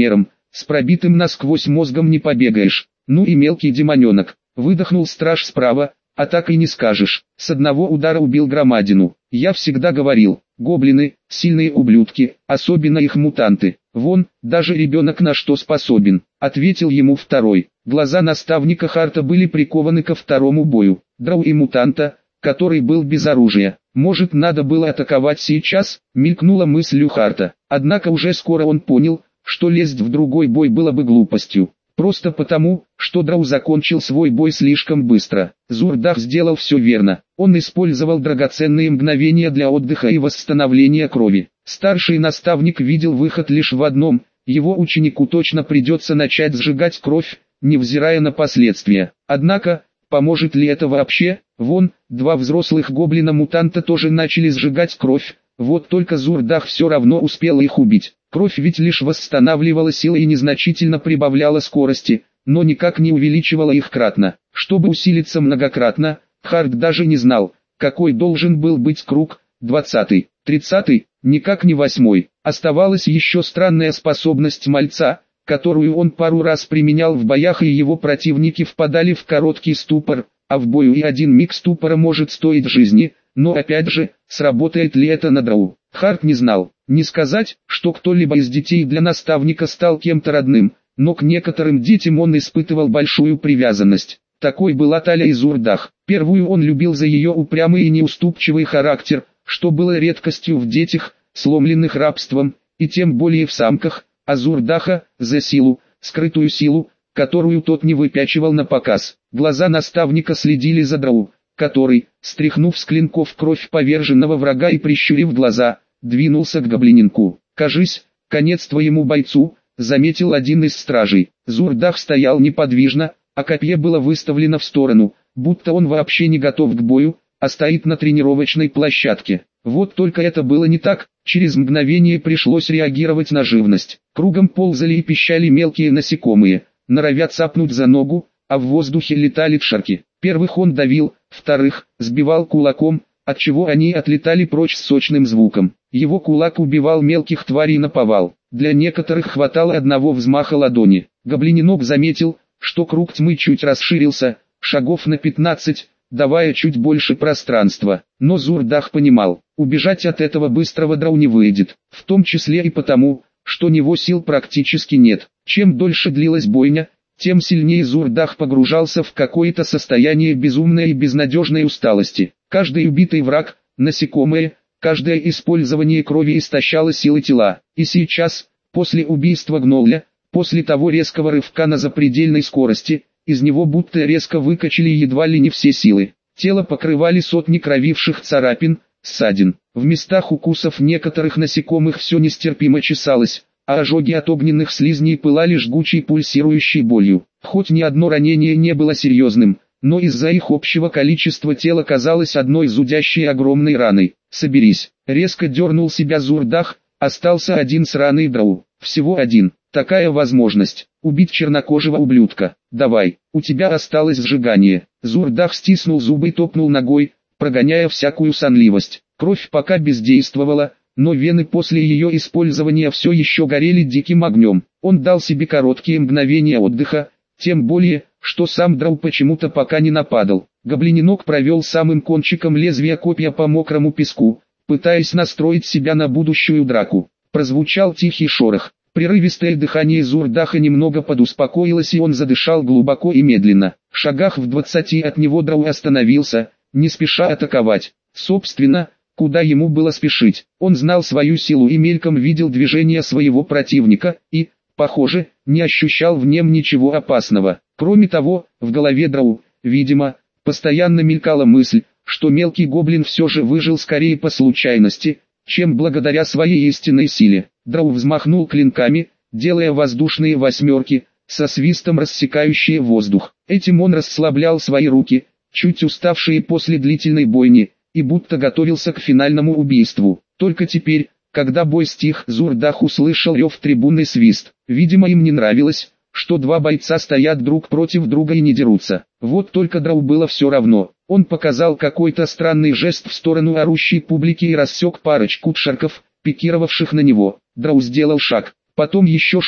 A: с пробитым насквозь мозгом не побегаешь. Ну и мелкий демоненок, выдохнул страж справа, а так и не скажешь. С одного удара убил громадину. Я всегда говорил, гоблины – сильные ублюдки, особенно их мутанты. Вон, даже ребенок на что способен, ответил ему второй. Глаза наставника Харта были прикованы ко второму бою. Драу и мутанта, который был без оружия. Может, надо было атаковать сейчас, мелькнула мысль у Харта. Однако уже скоро он понял, что лезть в другой бой было бы глупостью. Просто потому, что Драу закончил свой бой слишком быстро. Зурдах сделал все верно. Он использовал драгоценные мгновения для отдыха и восстановления крови. Старший наставник видел выход лишь в одном: его ученику точно придется начать сжигать кровь, невзирая на последствия. Однако, поможет ли это вообще? Вон, два взрослых гоблина-мутанта тоже начали сжигать кровь. Вот только Зурдах все равно успел их убить. Кровь ведь лишь восстанавливала силы и незначительно прибавляла скорости, но никак не увеличивала их кратно. Чтобы усилиться многократно, Харт даже не знал, какой должен был быть круг, двадцатый, тридцатый, никак не восьмой. Оставалась еще странная способность мальца, которую он пару раз применял в боях, и его противники впадали в короткий ступор, а в бою и один миг ступора может стоить жизни. Но опять же, сработает ли это на Драу? Харт не знал. Не сказать, что кто-либо из детей для наставника стал кем-то родным, но к некоторым детям он испытывал большую привязанность. Такой была Таля из Зурдах. Первую он любил за ее упрямый и неуступчивый характер, что было редкостью в детях, сломленных рабством, и тем более в самках, а Зурдаха – за силу, скрытую силу, которую тот не выпячивал на показ. Глаза наставника следили за Драу, который, стряхнув с клинков кровь поверженного врага и прищурив глаза, двинулся к гоблининку. «Кажись, конец твоему бойцу», — заметил один из стражей. Зурдах стоял неподвижно, а копье было выставлено в сторону, будто он вообще не готов к бою, а стоит на тренировочной площадке. Вот только это было не так, через мгновение пришлось реагировать на живность. Кругом ползали и пищали мелкие насекомые, норовя цапнуть за ногу, а в воздухе летали тшарки. Первых он давил, вторых сбивал кулаком, отчего они отлетали прочь с сочным звуком. Его кулак убивал мелких тварей наповал. Для некоторых хватало одного взмаха ладони. Гоблининок заметил, что круг тьмы чуть расширился, шагов на пятнадцать, давая чуть больше пространства. Но Зурдах понимал, убежать от этого быстрого Драу не выйдет, в том числе и потому, что у него сил практически нет. Чем дольше длилась бойня, тем сильнее Зурдах погружался в какое-то состояние безумной и безнадежной усталости. Каждый убитый враг, насекомое, каждое использование крови истощало силы тела. И сейчас, после убийства Гнолля, после того резкого рывка на запредельной скорости, из него будто резко выкачали едва ли не все силы. Тело покрывали сотни кровивших царапин, ссадин. В местах укусов некоторых насекомых все нестерпимо чесалось, а ожоги от огненных слизней пылали жгучей пульсирующей болью. Хоть ни одно ранение не было серьезным, но из-за их общего количества тело казалось одной зудящей огромной раной. «Соберись!» — резко дернул себя Зурдах, остался один сраный Драу. Всего один. Такая возможность. Убить чернокожего ублюдка. Давай, у тебя осталось сжигание. Зурдах стиснул зубы и топнул ногой, прогоняя всякую сонливость. Кровь пока бездействовала, но вены после ее использования все еще горели диким огнем. Он дал себе короткие мгновения отдыха, тем более, что сам Драу почему-то пока не нападал. Гоблининок провел самым кончиком лезвия копья по мокрому песку, пытаясь настроить себя на будущую драку. Прозвучал тихий шорох. Прерывистое дыхание Зурдаха немного подуспокоилось, и он задышал глубоко и медленно. В шагах в двадцати от него Драу остановился, не спеша атаковать. Собственно, куда ему было спешить? Он знал свою силу и мельком видел движения своего противника, и, похоже, не ощущал в нем ничего опасного. Кроме того, в голове Драу, видимо, постоянно мелькала мысль, что мелкий гоблин все же выжил скорее по случайности, чем благодаря своей истинной силе. Драу взмахнул клинками, делая воздушные восьмерки, со свистом рассекающие воздух. Этим он расслаблял свои руки, чуть уставшие после длительной бойни, и будто готовился к финальному убийству. Только теперь, когда бой стих, Зурдах услышал рев трибунный свист. Видимо, им не нравилось, что два бойца стоят друг против друга и не дерутся. Вот только Драу было все равно. Он показал какой-то странный жест в сторону орущей публики и рассек парочку тшарков, пикировавших на него. Драу сделал шаг, потом еще шаг,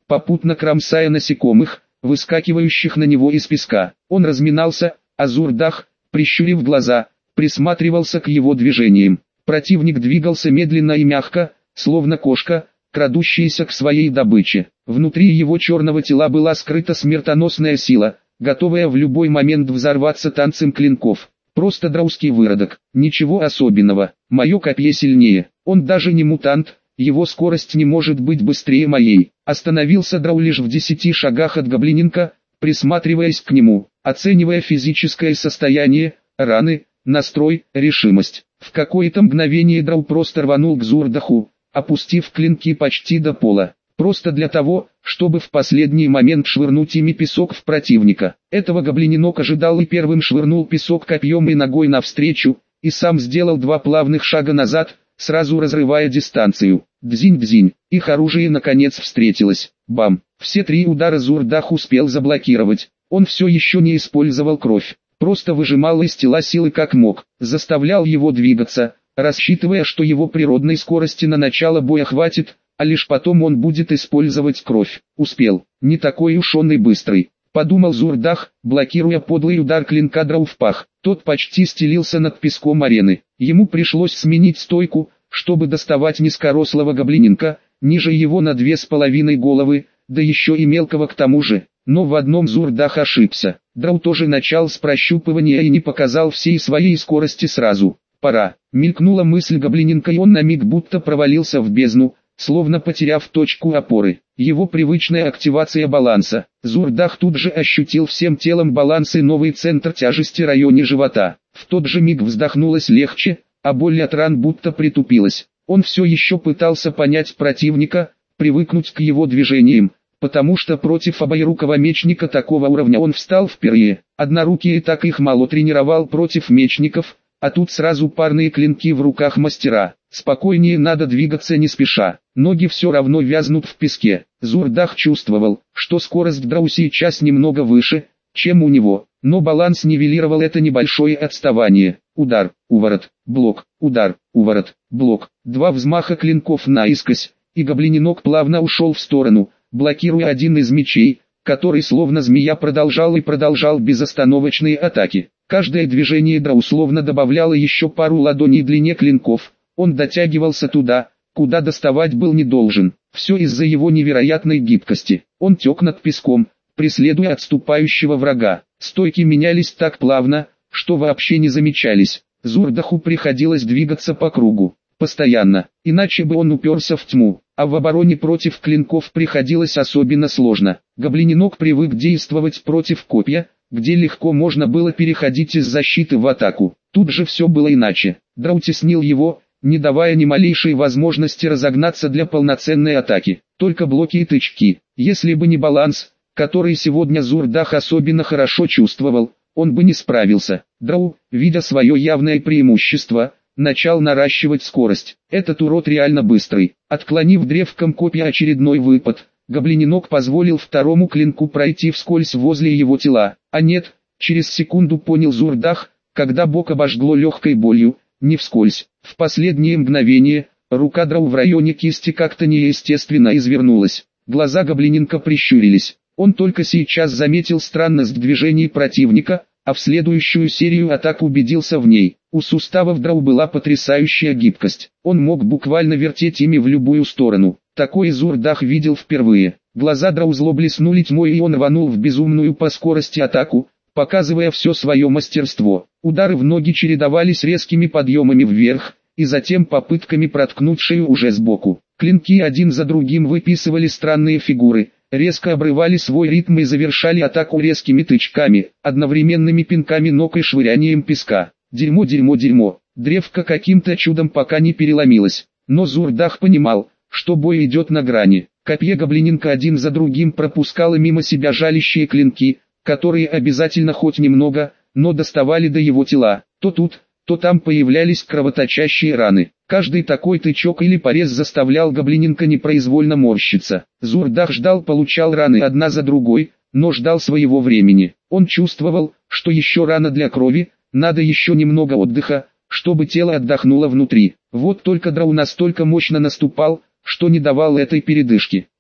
A: попутно кромсая насекомых, выскакивающих на него из песка. Он разминался, а Зурдах, прищурив глаза, присматривался к его движениям. Противник двигался медленно и мягко, словно кошка, крадущаяся к своей добыче. Внутри его черного тела была скрыта смертоносная сила, готовая в любой момент взорваться танцем клинков. Просто драузский выродок, ничего особенного. Мое копье сильнее. Он даже не мутант, его скорость не может быть быстрее моей. Остановился Драу лишь в десяти шагах от гоблиненка, присматриваясь к нему, оценивая физическое состояние, раны, настрой, решимость. В какое-то мгновение Драу просто рванул к Зурдаху, опустив клинки почти до пола. Просто для того, чтобы в последний момент швырнуть ими песок в противника. Этого гоблиненок ожидал и первым швырнул песок копьем и ногой навстречу, и сам сделал два плавных шага назад, сразу разрывая дистанцию. Дзинь-дзинь, их оружие наконец встретилось. Бам! Все три удара Зурдах успел заблокировать. Он все еще не использовал кровь, просто выжимал из тела силы как мог, заставлял его двигаться, рассчитывая, что его природной скорости на начало боя хватит, а лишь потом он будет использовать кровь. Успел, не такой уж он и быстрый, подумал Зурдах, блокируя подлый удар клинка Драу в пах. Тот почти стелился над песком арены. Ему пришлось сменить стойку, чтобы доставать низкорослого гоблиненка, ниже его на две с половиной головы, да еще и мелкого к тому же. Но в одном Зурдах ошибся. Драу тоже начал с прощупывания и не показал всей своей скорости сразу. Пора. Мелькнула мысль гоблиненка, и он на миг будто провалился в бездну, словно потеряв точку опоры. Его привычная активация баланса. Зурдах тут же ощутил всем телом баланс и новый центр тяжести в районе живота. В тот же миг вздохнулось легче, а боль от ран будто притупилась. Он все еще пытался понять противника, привыкнуть к его движениям, потому что против обоирукого мечника такого уровня он встал впервые. Однорукий и так их мало тренировал против мечников, а тут сразу парные клинки в руках мастера. Спокойнее, надо двигаться не спеша, ноги все равно вязнут в песке. Зурдах чувствовал, что скорость Драу сейчас немного выше, чем у него, но баланс нивелировал это небольшое отставание. Удар, уворот, блок, удар, уворот, блок. Два взмаха клинков наискось, и гоблиненок плавно ушел в сторону, блокируя один из мечей, который словно змея продолжал и продолжал безостановочные атаки. Каждое движение Драу словно добавляло еще пару ладоней длине клинков. Он дотягивался туда, куда доставать был не должен. Все из-за его невероятной гибкости. Он тек над песком, преследуя отступающего врага. Стойки менялись так плавно, что вообще не замечались. Зурдаху приходилось двигаться по кругу, постоянно, иначе бы он уперся в тьму. А в обороне против клинков приходилось особенно сложно. Гоблиненок привык действовать против копья, где легко можно было переходить из защиты в атаку. Тут же все было иначе. Драу теснил его, не давая ни малейшей возможности разогнаться для полноценной атаки. Только блоки и тычки. Если бы не баланс, который сегодня Зурдах особенно хорошо чувствовал, он бы не справился. Драу, видя свое явное преимущество, начал наращивать скорость. Этот урод реально быстрый. Отклонив древком копья очередной выпад, гоблиненок позволил второму клинку пройти вскользь возле его тела. А нет, через секунду понял Зурдах, когда бок обожгло легкой болью, не вскользь. В последнее мгновение, рука Драу в районе кисти как-то неестественно извернулась. Глаза гоблиненка прищурились. Он только сейчас заметил странность движений противника, а в следующую серию атак убедился в ней. У суставов Драу была потрясающая гибкость. Он мог буквально вертеть ими в любую сторону. Такой Зурдах видел впервые. Глаза Драу зло блеснули тьмой, и он рванул в безумную по скорости атаку, показывая все свое мастерство. Удары в ноги чередовались резкими подъемами вверх, и затем попытками проткнуть шею уже сбоку. Клинки один за другим выписывали странные фигуры, резко обрывали свой ритм и завершали атаку резкими тычками, одновременными пинками ног и швырянием песка. Дерьмо, дерьмо, дерьмо. Древко каким-то чудом пока не переломилось, но Зурдах понимал, что бой идет на грани. Копье гоблиненка один за другим пропускало мимо себя жалящие клинки, которые обязательно хоть немного, но доставали до его тела. То тут, то там появлялись кровоточащие раны. Каждый такой тычок или порез заставлял гоблиненка непроизвольно морщиться. Зурдах ждал, получал раны одна за другой, но ждал своего времени. Он чувствовал, что еще рано для крови, надо еще немного отдыха, чтобы тело отдохнуло внутри. Вот только Драу настолько мощно наступал, что не давал этой передышки.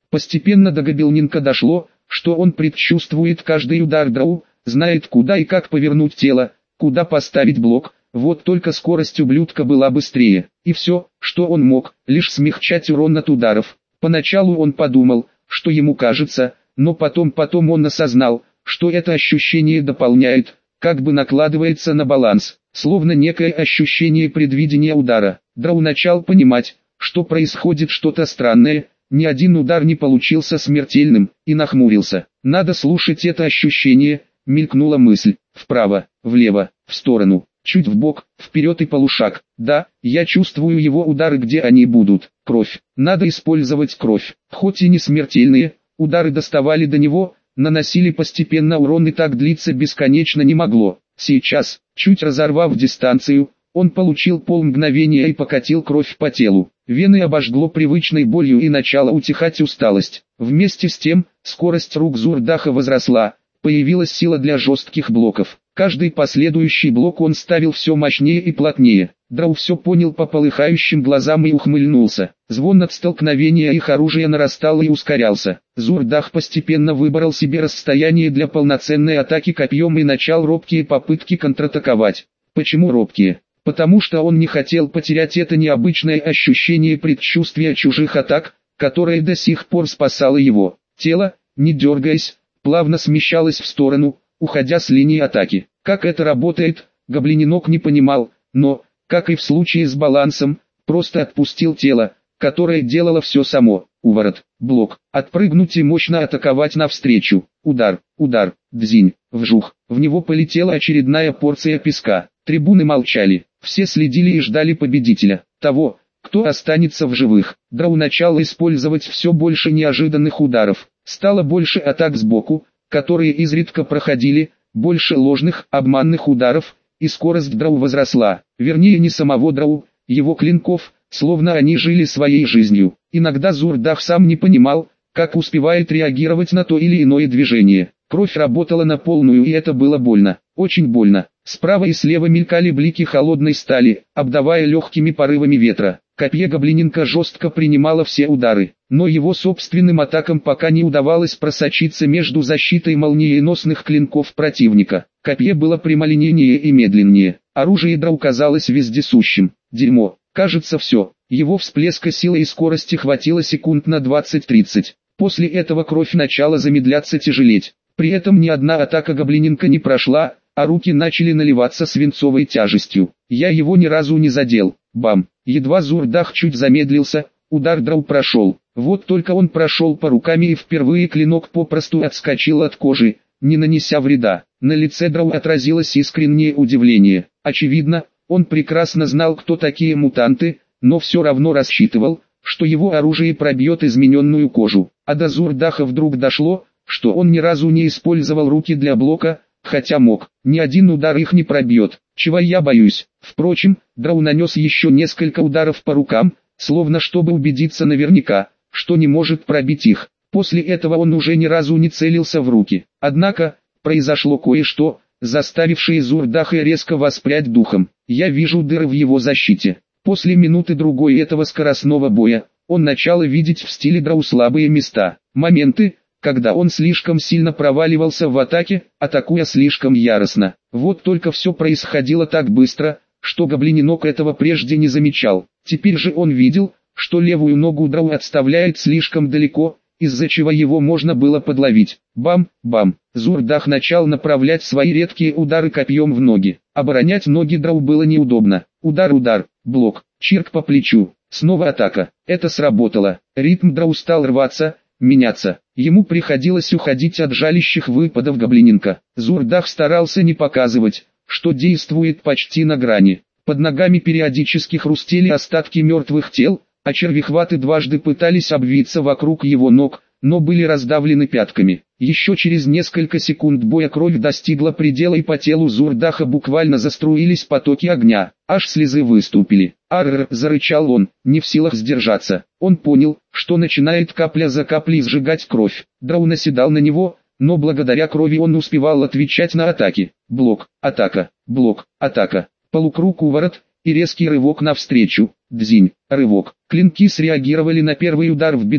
A: Постепенно до Гобелнинка дошло, что он предчувствует каждый удар драу, знает куда и как повернуть тело, куда поставить блок, вот только скорость ублюдка была быстрее, и все, что он мог, лишь смягчать урон от ударов. Поначалу он подумал, что ему кажется, но потом-потом он осознал, что это ощущение дополняет, как бы накладывается на баланс, словно некое ощущение предвидения удара. Драу начал понимать, что происходит что-то странное, ни один удар не получился смертельным, и нахмурился. Надо слушать это ощущение, мелькнула мысль, вправо, влево, в сторону, чуть вбок, вперед и полушаг. Да, я чувствую его удары, где они будут. Кровь. Надо использовать кровь. Хоть и не смертельные, удары доставали до него, наносили постепенно урон, и так длиться бесконечно не могло. Сейчас, чуть разорвав дистанцию, он получил полмгновения и покатил кровь по телу. Вены обожгло привычной болью и начала утихать усталость. Вместе с тем, скорость рук Зурдаха возросла, появилась сила для жестких блоков. Каждый последующий блок он ставил все мощнее и плотнее. Драу все понял по полыхающим глазам и ухмыльнулся. Звон от столкновения их оружия нарастал и ускорялся. Зурдах постепенно выбрал себе расстояние для полноценной атаки копьем и начал робкие попытки контратаковать. Почему робкие? Потому что он не хотел потерять это необычное ощущение предчувствия чужих атак, которое до сих пор спасало его. Тело, не дергаясь, плавно смещалось в сторону, уходя с линии атаки. Как это работает, Гоблининок не понимал, но, как и в случае с балансом, просто отпустил тело, которое делало все само. Уворот, блок, отпрыгнуть и мощно атаковать навстречу. Удар, удар, дзинь, вжух. В него полетела очередная порция песка. Трибуны молчали, все следили и ждали победителя, того, кто останется в живых. Драу начал использовать все больше неожиданных ударов. Стало больше атак сбоку, которые изредка проходили, больше ложных, обманных ударов, и скорость Драу возросла. Вернее, не самого Драу, его клинков, словно они жили своей жизнью. Иногда Зурдах сам не понимал, как успевает реагировать на то или иное движение. Кровь работала на полную, и это было больно, очень больно. Справа и слева мелькали блики холодной стали, обдавая легкими порывами ветра. Копье Гоблининка жестко принимало все удары, но его собственным атакам пока не удавалось просочиться между защитой молниеносных клинков противника. Копье было прямолинейнее и медленнее, оружие Драу казалось вездесущим. Дерьмо, кажется все. Его всплеска силы и скорости хватило секунд на двадцать-тридцать. После этого кровь начала замедляться, тяжелеть. При этом ни одна атака Гоблининка не прошла, а руки начали наливаться свинцовой тяжестью. Я его ни разу не задел. Бам! Едва Зурдах чуть замедлился, удар Драу прошел. Вот только он прошел по рукам, и впервые клинок попросту отскочил от кожи, не нанеся вреда. На лице Драу отразилось искреннее удивление. Очевидно, он прекрасно знал, кто такие мутанты, но все равно рассчитывал, что его оружие пробьет измененную кожу. А до Зурдаха вдруг дошло, что он ни разу не использовал руки для блока, хотя мог. Ни один удар их не пробьет, чего я боюсь. Впрочем, Драу нанес еще несколько ударов по рукам, словно чтобы убедиться наверняка, что не может пробить их. После этого он уже ни разу не целился в руки. Однако, произошло кое-что, заставившее Зурдаха резко воспрять духом. Я вижу дыры в его защите. После минуты-другой этого скоростного боя, он начал видеть в стиле Драу слабые места. Моменты, когда он слишком сильно проваливался в атаке, атакуя слишком яростно. Вот только все происходило так быстро, что Гоблининок этого прежде не замечал. Теперь же он видел, что левую ногу Драу отставляет слишком далеко, из-за чего его можно было подловить. Бам-бам. Зурдах начал направлять свои редкие удары копьем в ноги. Оборонять ноги Драу было неудобно. Удар-удар, блок, чирк по плечу, снова атака. Это сработало. Ритм Драу стал рваться, меняться. Ему приходилось уходить от жалящих выпадов Гоблининка. Зурдах старался не показывать, что действует почти на грани. Под ногами периодически хрустели остатки мертвых тел, а червехваты дважды пытались обвиться вокруг его ног, но были раздавлены пятками. Еще через несколько секунд боя кровь достигла предела, и по телу Зурдаха буквально заструились потоки огня, аж слезы выступили. «Арр!» — зарычал он, не в силах сдержаться. Он понял, что начинает капля за каплей сжигать кровь. Драу наседал на него, но благодаря крови он успевал отвечать на атаки. Блок, атака, блок, атака, полукруг, уворот и резкий рывок навстречу. Дзинь, рывок. Клинки среагировали на первый удар в бедро,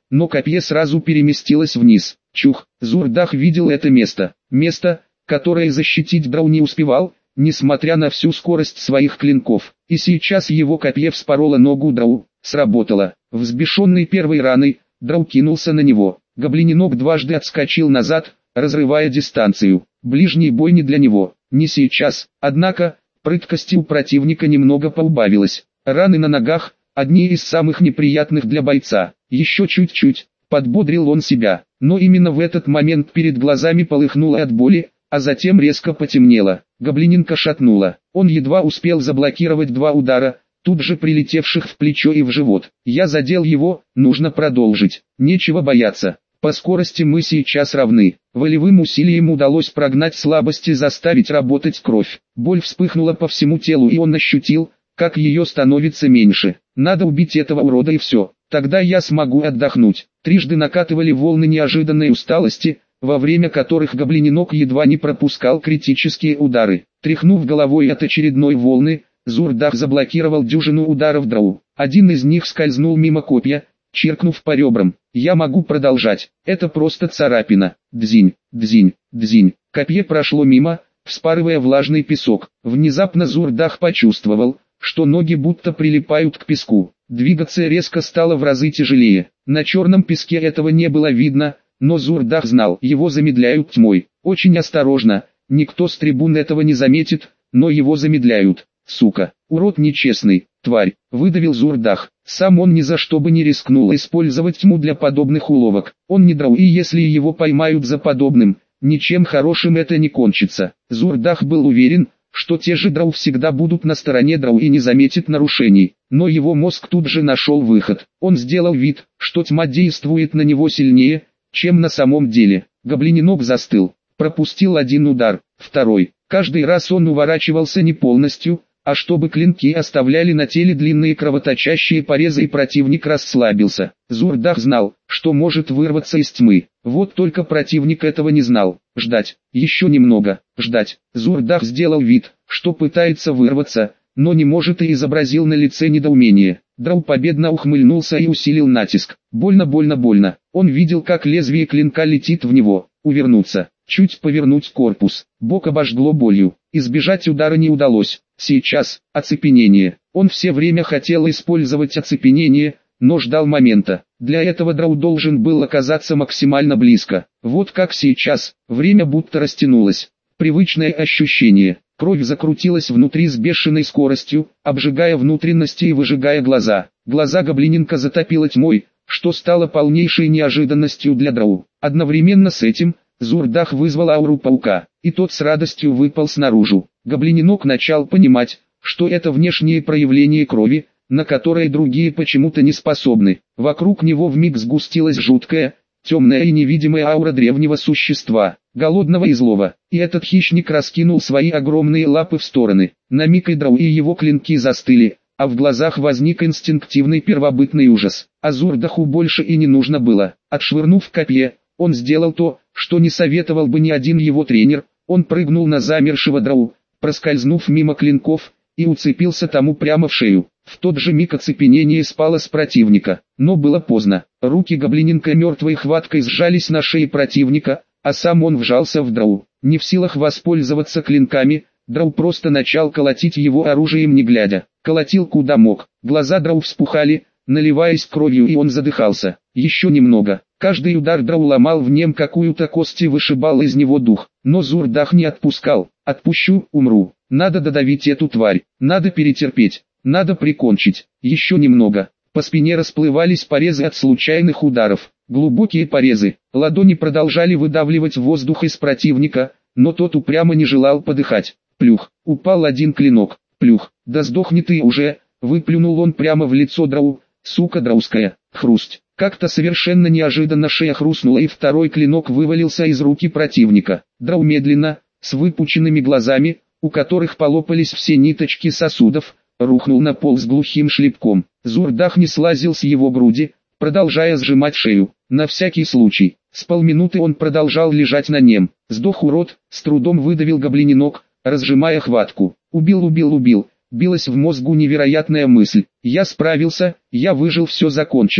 A: но копье сразу переместилось вниз. Чух, Зурдах видел это место. Место, которое защитить Драу не успевал, несмотря на всю скорость своих клинков. И сейчас его копье вспороло ногу Драу. Сработало. Взбешенный первой раной, Драу кинулся на него. Гоблиненок дважды отскочил назад, разрывая дистанцию. Ближний бой не для него, не сейчас. Однако, прыткости у противника немного поубавилось. Раны на ногах – одни из самых неприятных для бойца. Еще чуть-чуть, подбодрил он себя. Но именно в этот момент перед глазами полыхнуло от боли, а затем резко потемнело. Гоблиненка шатнуло. Он едва успел заблокировать два удара, тут же прилетевших в плечо и в живот. Я задел его, нужно продолжить. Нечего бояться. По скорости мы сейчас равны. Волевым усилием удалось прогнать слабость и заставить работать кровь. Боль вспыхнула по всему телу, и он ощутил, как ее становится меньше. Надо убить этого урода и все. Тогда я смогу отдохнуть. Трижды накатывали волны неожиданной усталости, во время которых гоблиненок едва не пропускал критические удары. Тряхнув головой от очередной волны, Зурдах заблокировал дюжину ударов Драу. Один из них скользнул мимо копья, чиркнув по ребрам. Я могу продолжать. Это просто царапина. Дзинь, дзинь, дзинь. Копье прошло мимо, вспарывая влажный песок. Внезапно Зурдах почувствовал, что ноги будто прилипают к песку. Двигаться резко стало в разы тяжелее. На черном песке этого не было видно, но Зурдах знал, его замедляют тьмой. Очень осторожно, никто с трибун этого не заметит, но его замедляют. Сука, урод нечестный, тварь, выдавил Зурдах. Сам он ни за что бы не рискнул использовать тьму для подобных уловок. Он не Драу, и если его поймают за подобным, ничем хорошим это не кончится. Зурдах был уверен, что те же Драу всегда будут на стороне Драу и не заметят нарушений. Но его мозг тут же нашел выход. Он сделал вид, что тьма действует на него сильнее, чем на самом деле. Гоблиненок застыл, пропустил один удар, второй. Каждый раз он уворачивался не полностью, а чтобы клинки оставляли на теле длинные кровоточащие порезы, и противник расслабился. Зурдах знал, что может вырваться из тьмы. Вот только противник этого не знал. Ждать, еще немного, ждать. Зурдах сделал вид, что пытается вырваться, но не может, и изобразил на лице недоумение. Драу победно ухмыльнулся и усилил натиск. Больно, больно, больно. Он видел, как лезвие клинка летит в него. Увернуться, чуть повернуть корпус. Бок обожгло болью. Избежать удара не удалось. Сейчас, оцепенение. Он все время хотел использовать оцепенение, но ждал момента. Для этого Драу должен был оказаться максимально близко. Вот как сейчас, время будто растянулось. Привычное ощущение. Кровь закрутилась внутри с бешеной скоростью, обжигая внутренности и выжигая глаза. Глаза гоблиненка затопило тьмой, что стало полнейшей неожиданностью для Драу. Одновременно с этим, Зурдах вызвал ауру паука, и тот с радостью выполз наружу. Гоблиненок начал понимать, что это внешнее проявление крови, на которое другие почему-то не способны. Вокруг него вмиг сгустилась жуткая, темная и невидимая аура древнего существа, голодного и злого. И этот хищник раскинул свои огромные лапы в стороны. На миг и Драу, и его клинки застыли, а в глазах возник инстинктивный первобытный ужас. А Зурдаху больше и не нужно было. Отшвырнув копье, он сделал то, что не советовал бы ни один его тренер. Он прыгнул на замершего Драу, проскользнув мимо клинков, и уцепился тому прямо в шею. В тот же миг оцепенение спало с противника, но было поздно. Руки гоблиненка мертвой хваткой сжались на шее противника, а сам он вжался в Драу. Не в силах воспользоваться клинками, Драу просто начал колотить его оружием не глядя. Колотил куда мог. Глаза Драу вспухали, наливаясь кровью, и он задыхался. Еще немного. Каждый удар Драу ломал в нем какую-то кость и вышибал из него дух. Но Зурдах не отпускал. «Отпущу, умру. Надо додавить эту тварь. Надо перетерпеть. Надо прикончить. Еще немного». По спине расплывались порезы от случайных ударов. Глубокие порезы. Ладони продолжали выдавливать воздух из противника, но тот упрямо не желал подыхать. Плюх. Упал один клинок. Плюх. «Да сдохни ты уже!» Выплюнул он прямо в лицо Драу. «Сука драуская!» Хрусть. Как-то совершенно неожиданно шея хрустнула, и второй клинок вывалился из руки противника. Драу медленно, с выпученными глазами, у которых полопались все ниточки сосудов, рухнул на пол с глухим шлепком. Зурдах не слазил с его груди, продолжая сжимать шею. На всякий случай. С полминуты он продолжал лежать на нем. «Сдох, урод!» — с трудом выдавил гоблиненок, разжимая хватку. «Убил, убил, убил!» Билась в мозгу невероятная мысль. «Я справился, я выжил, все закончилось».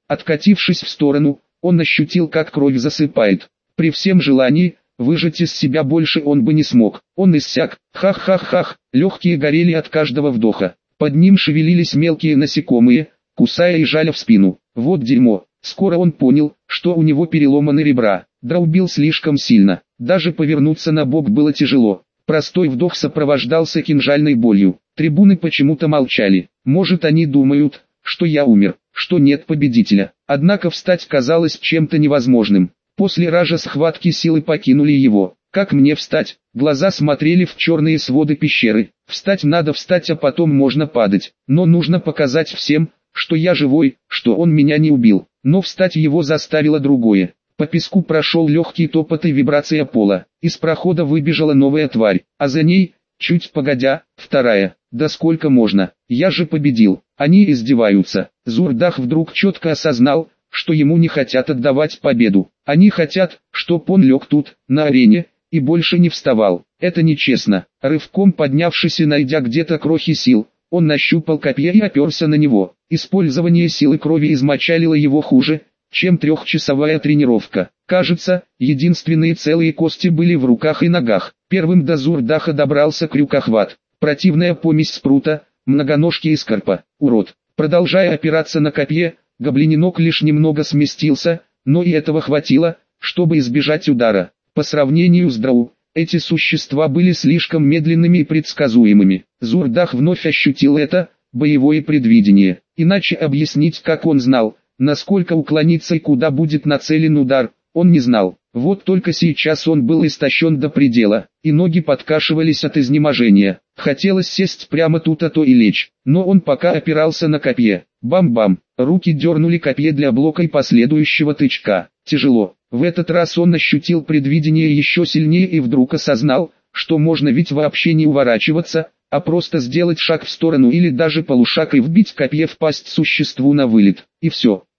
A: Откатившись в сторону, он ощутил, как кровь засыпает. При всем желании, выжать из себя больше он бы не смог. Он иссяк, хах-хах-хах, легкие горели от каждого вдоха. Под ним шевелились мелкие насекомые, кусая и жаля в спину. Вот дерьмо. Скоро он понял, что у него переломаны ребра. Дроубил слишком сильно. Даже повернуться на бок было тяжело. Простой вдох сопровождался кинжальной болью. Трибуны почему-то молчали. Может, они думают, что я умер, что нет победителя. Однако встать казалось чем-то невозможным. После ража схватки силы покинули его. Как мне встать? Глаза смотрели в черные своды пещеры. Встать надо встать, а потом можно падать. Но нужно показать всем, что я живой, что он меня не убил. Но встать его заставило другое. По песку прошел легкий топот и вибрация пола. Из прохода выбежала новая тварь, а за ней, чуть погодя, вторая. Да сколько можно? Я же победил. Они издеваются. Зурдах вдруг четко осознал, что ему не хотят отдавать победу. Они хотят, чтоб он лег тут, на арене, и больше не вставал. Это нечестно. Рывком поднявшись и найдя где-то крохи сил, он нащупал копье и оперся на него. Использование силы крови измочалило его хуже, чем трехчасовая тренировка. Кажется, единственные целые кости были в руках и ногах. Первым до Зурдаха добрался крюкохват. Противная помесь спрута, многоножки и скорпа. Урод. Продолжая опираться на копье, гоблининок лишь немного сместился, но и этого хватило, чтобы избежать удара. По сравнению с Драу, эти существа были слишком медленными и предсказуемыми. Зурдах вновь ощутил это, боевое предвидение. Иначе объяснить, как он знал, насколько уклониться и куда будет нацелен удар, он не знал. Вот только сейчас он был истощен до предела, и ноги подкашивались от изнеможения. Хотелось сесть прямо тут, а то и лечь, но он пока опирался на копье. Бам-бам, руки дернули копье для блока и последующего тычка. Тяжело. В этот раз он ощутил предвидение еще сильнее и вдруг осознал, что можно ведь вообще не уворачиваться, а просто сделать шаг в сторону или даже полушаг и вбить копье в пасть существу на вылет. И все.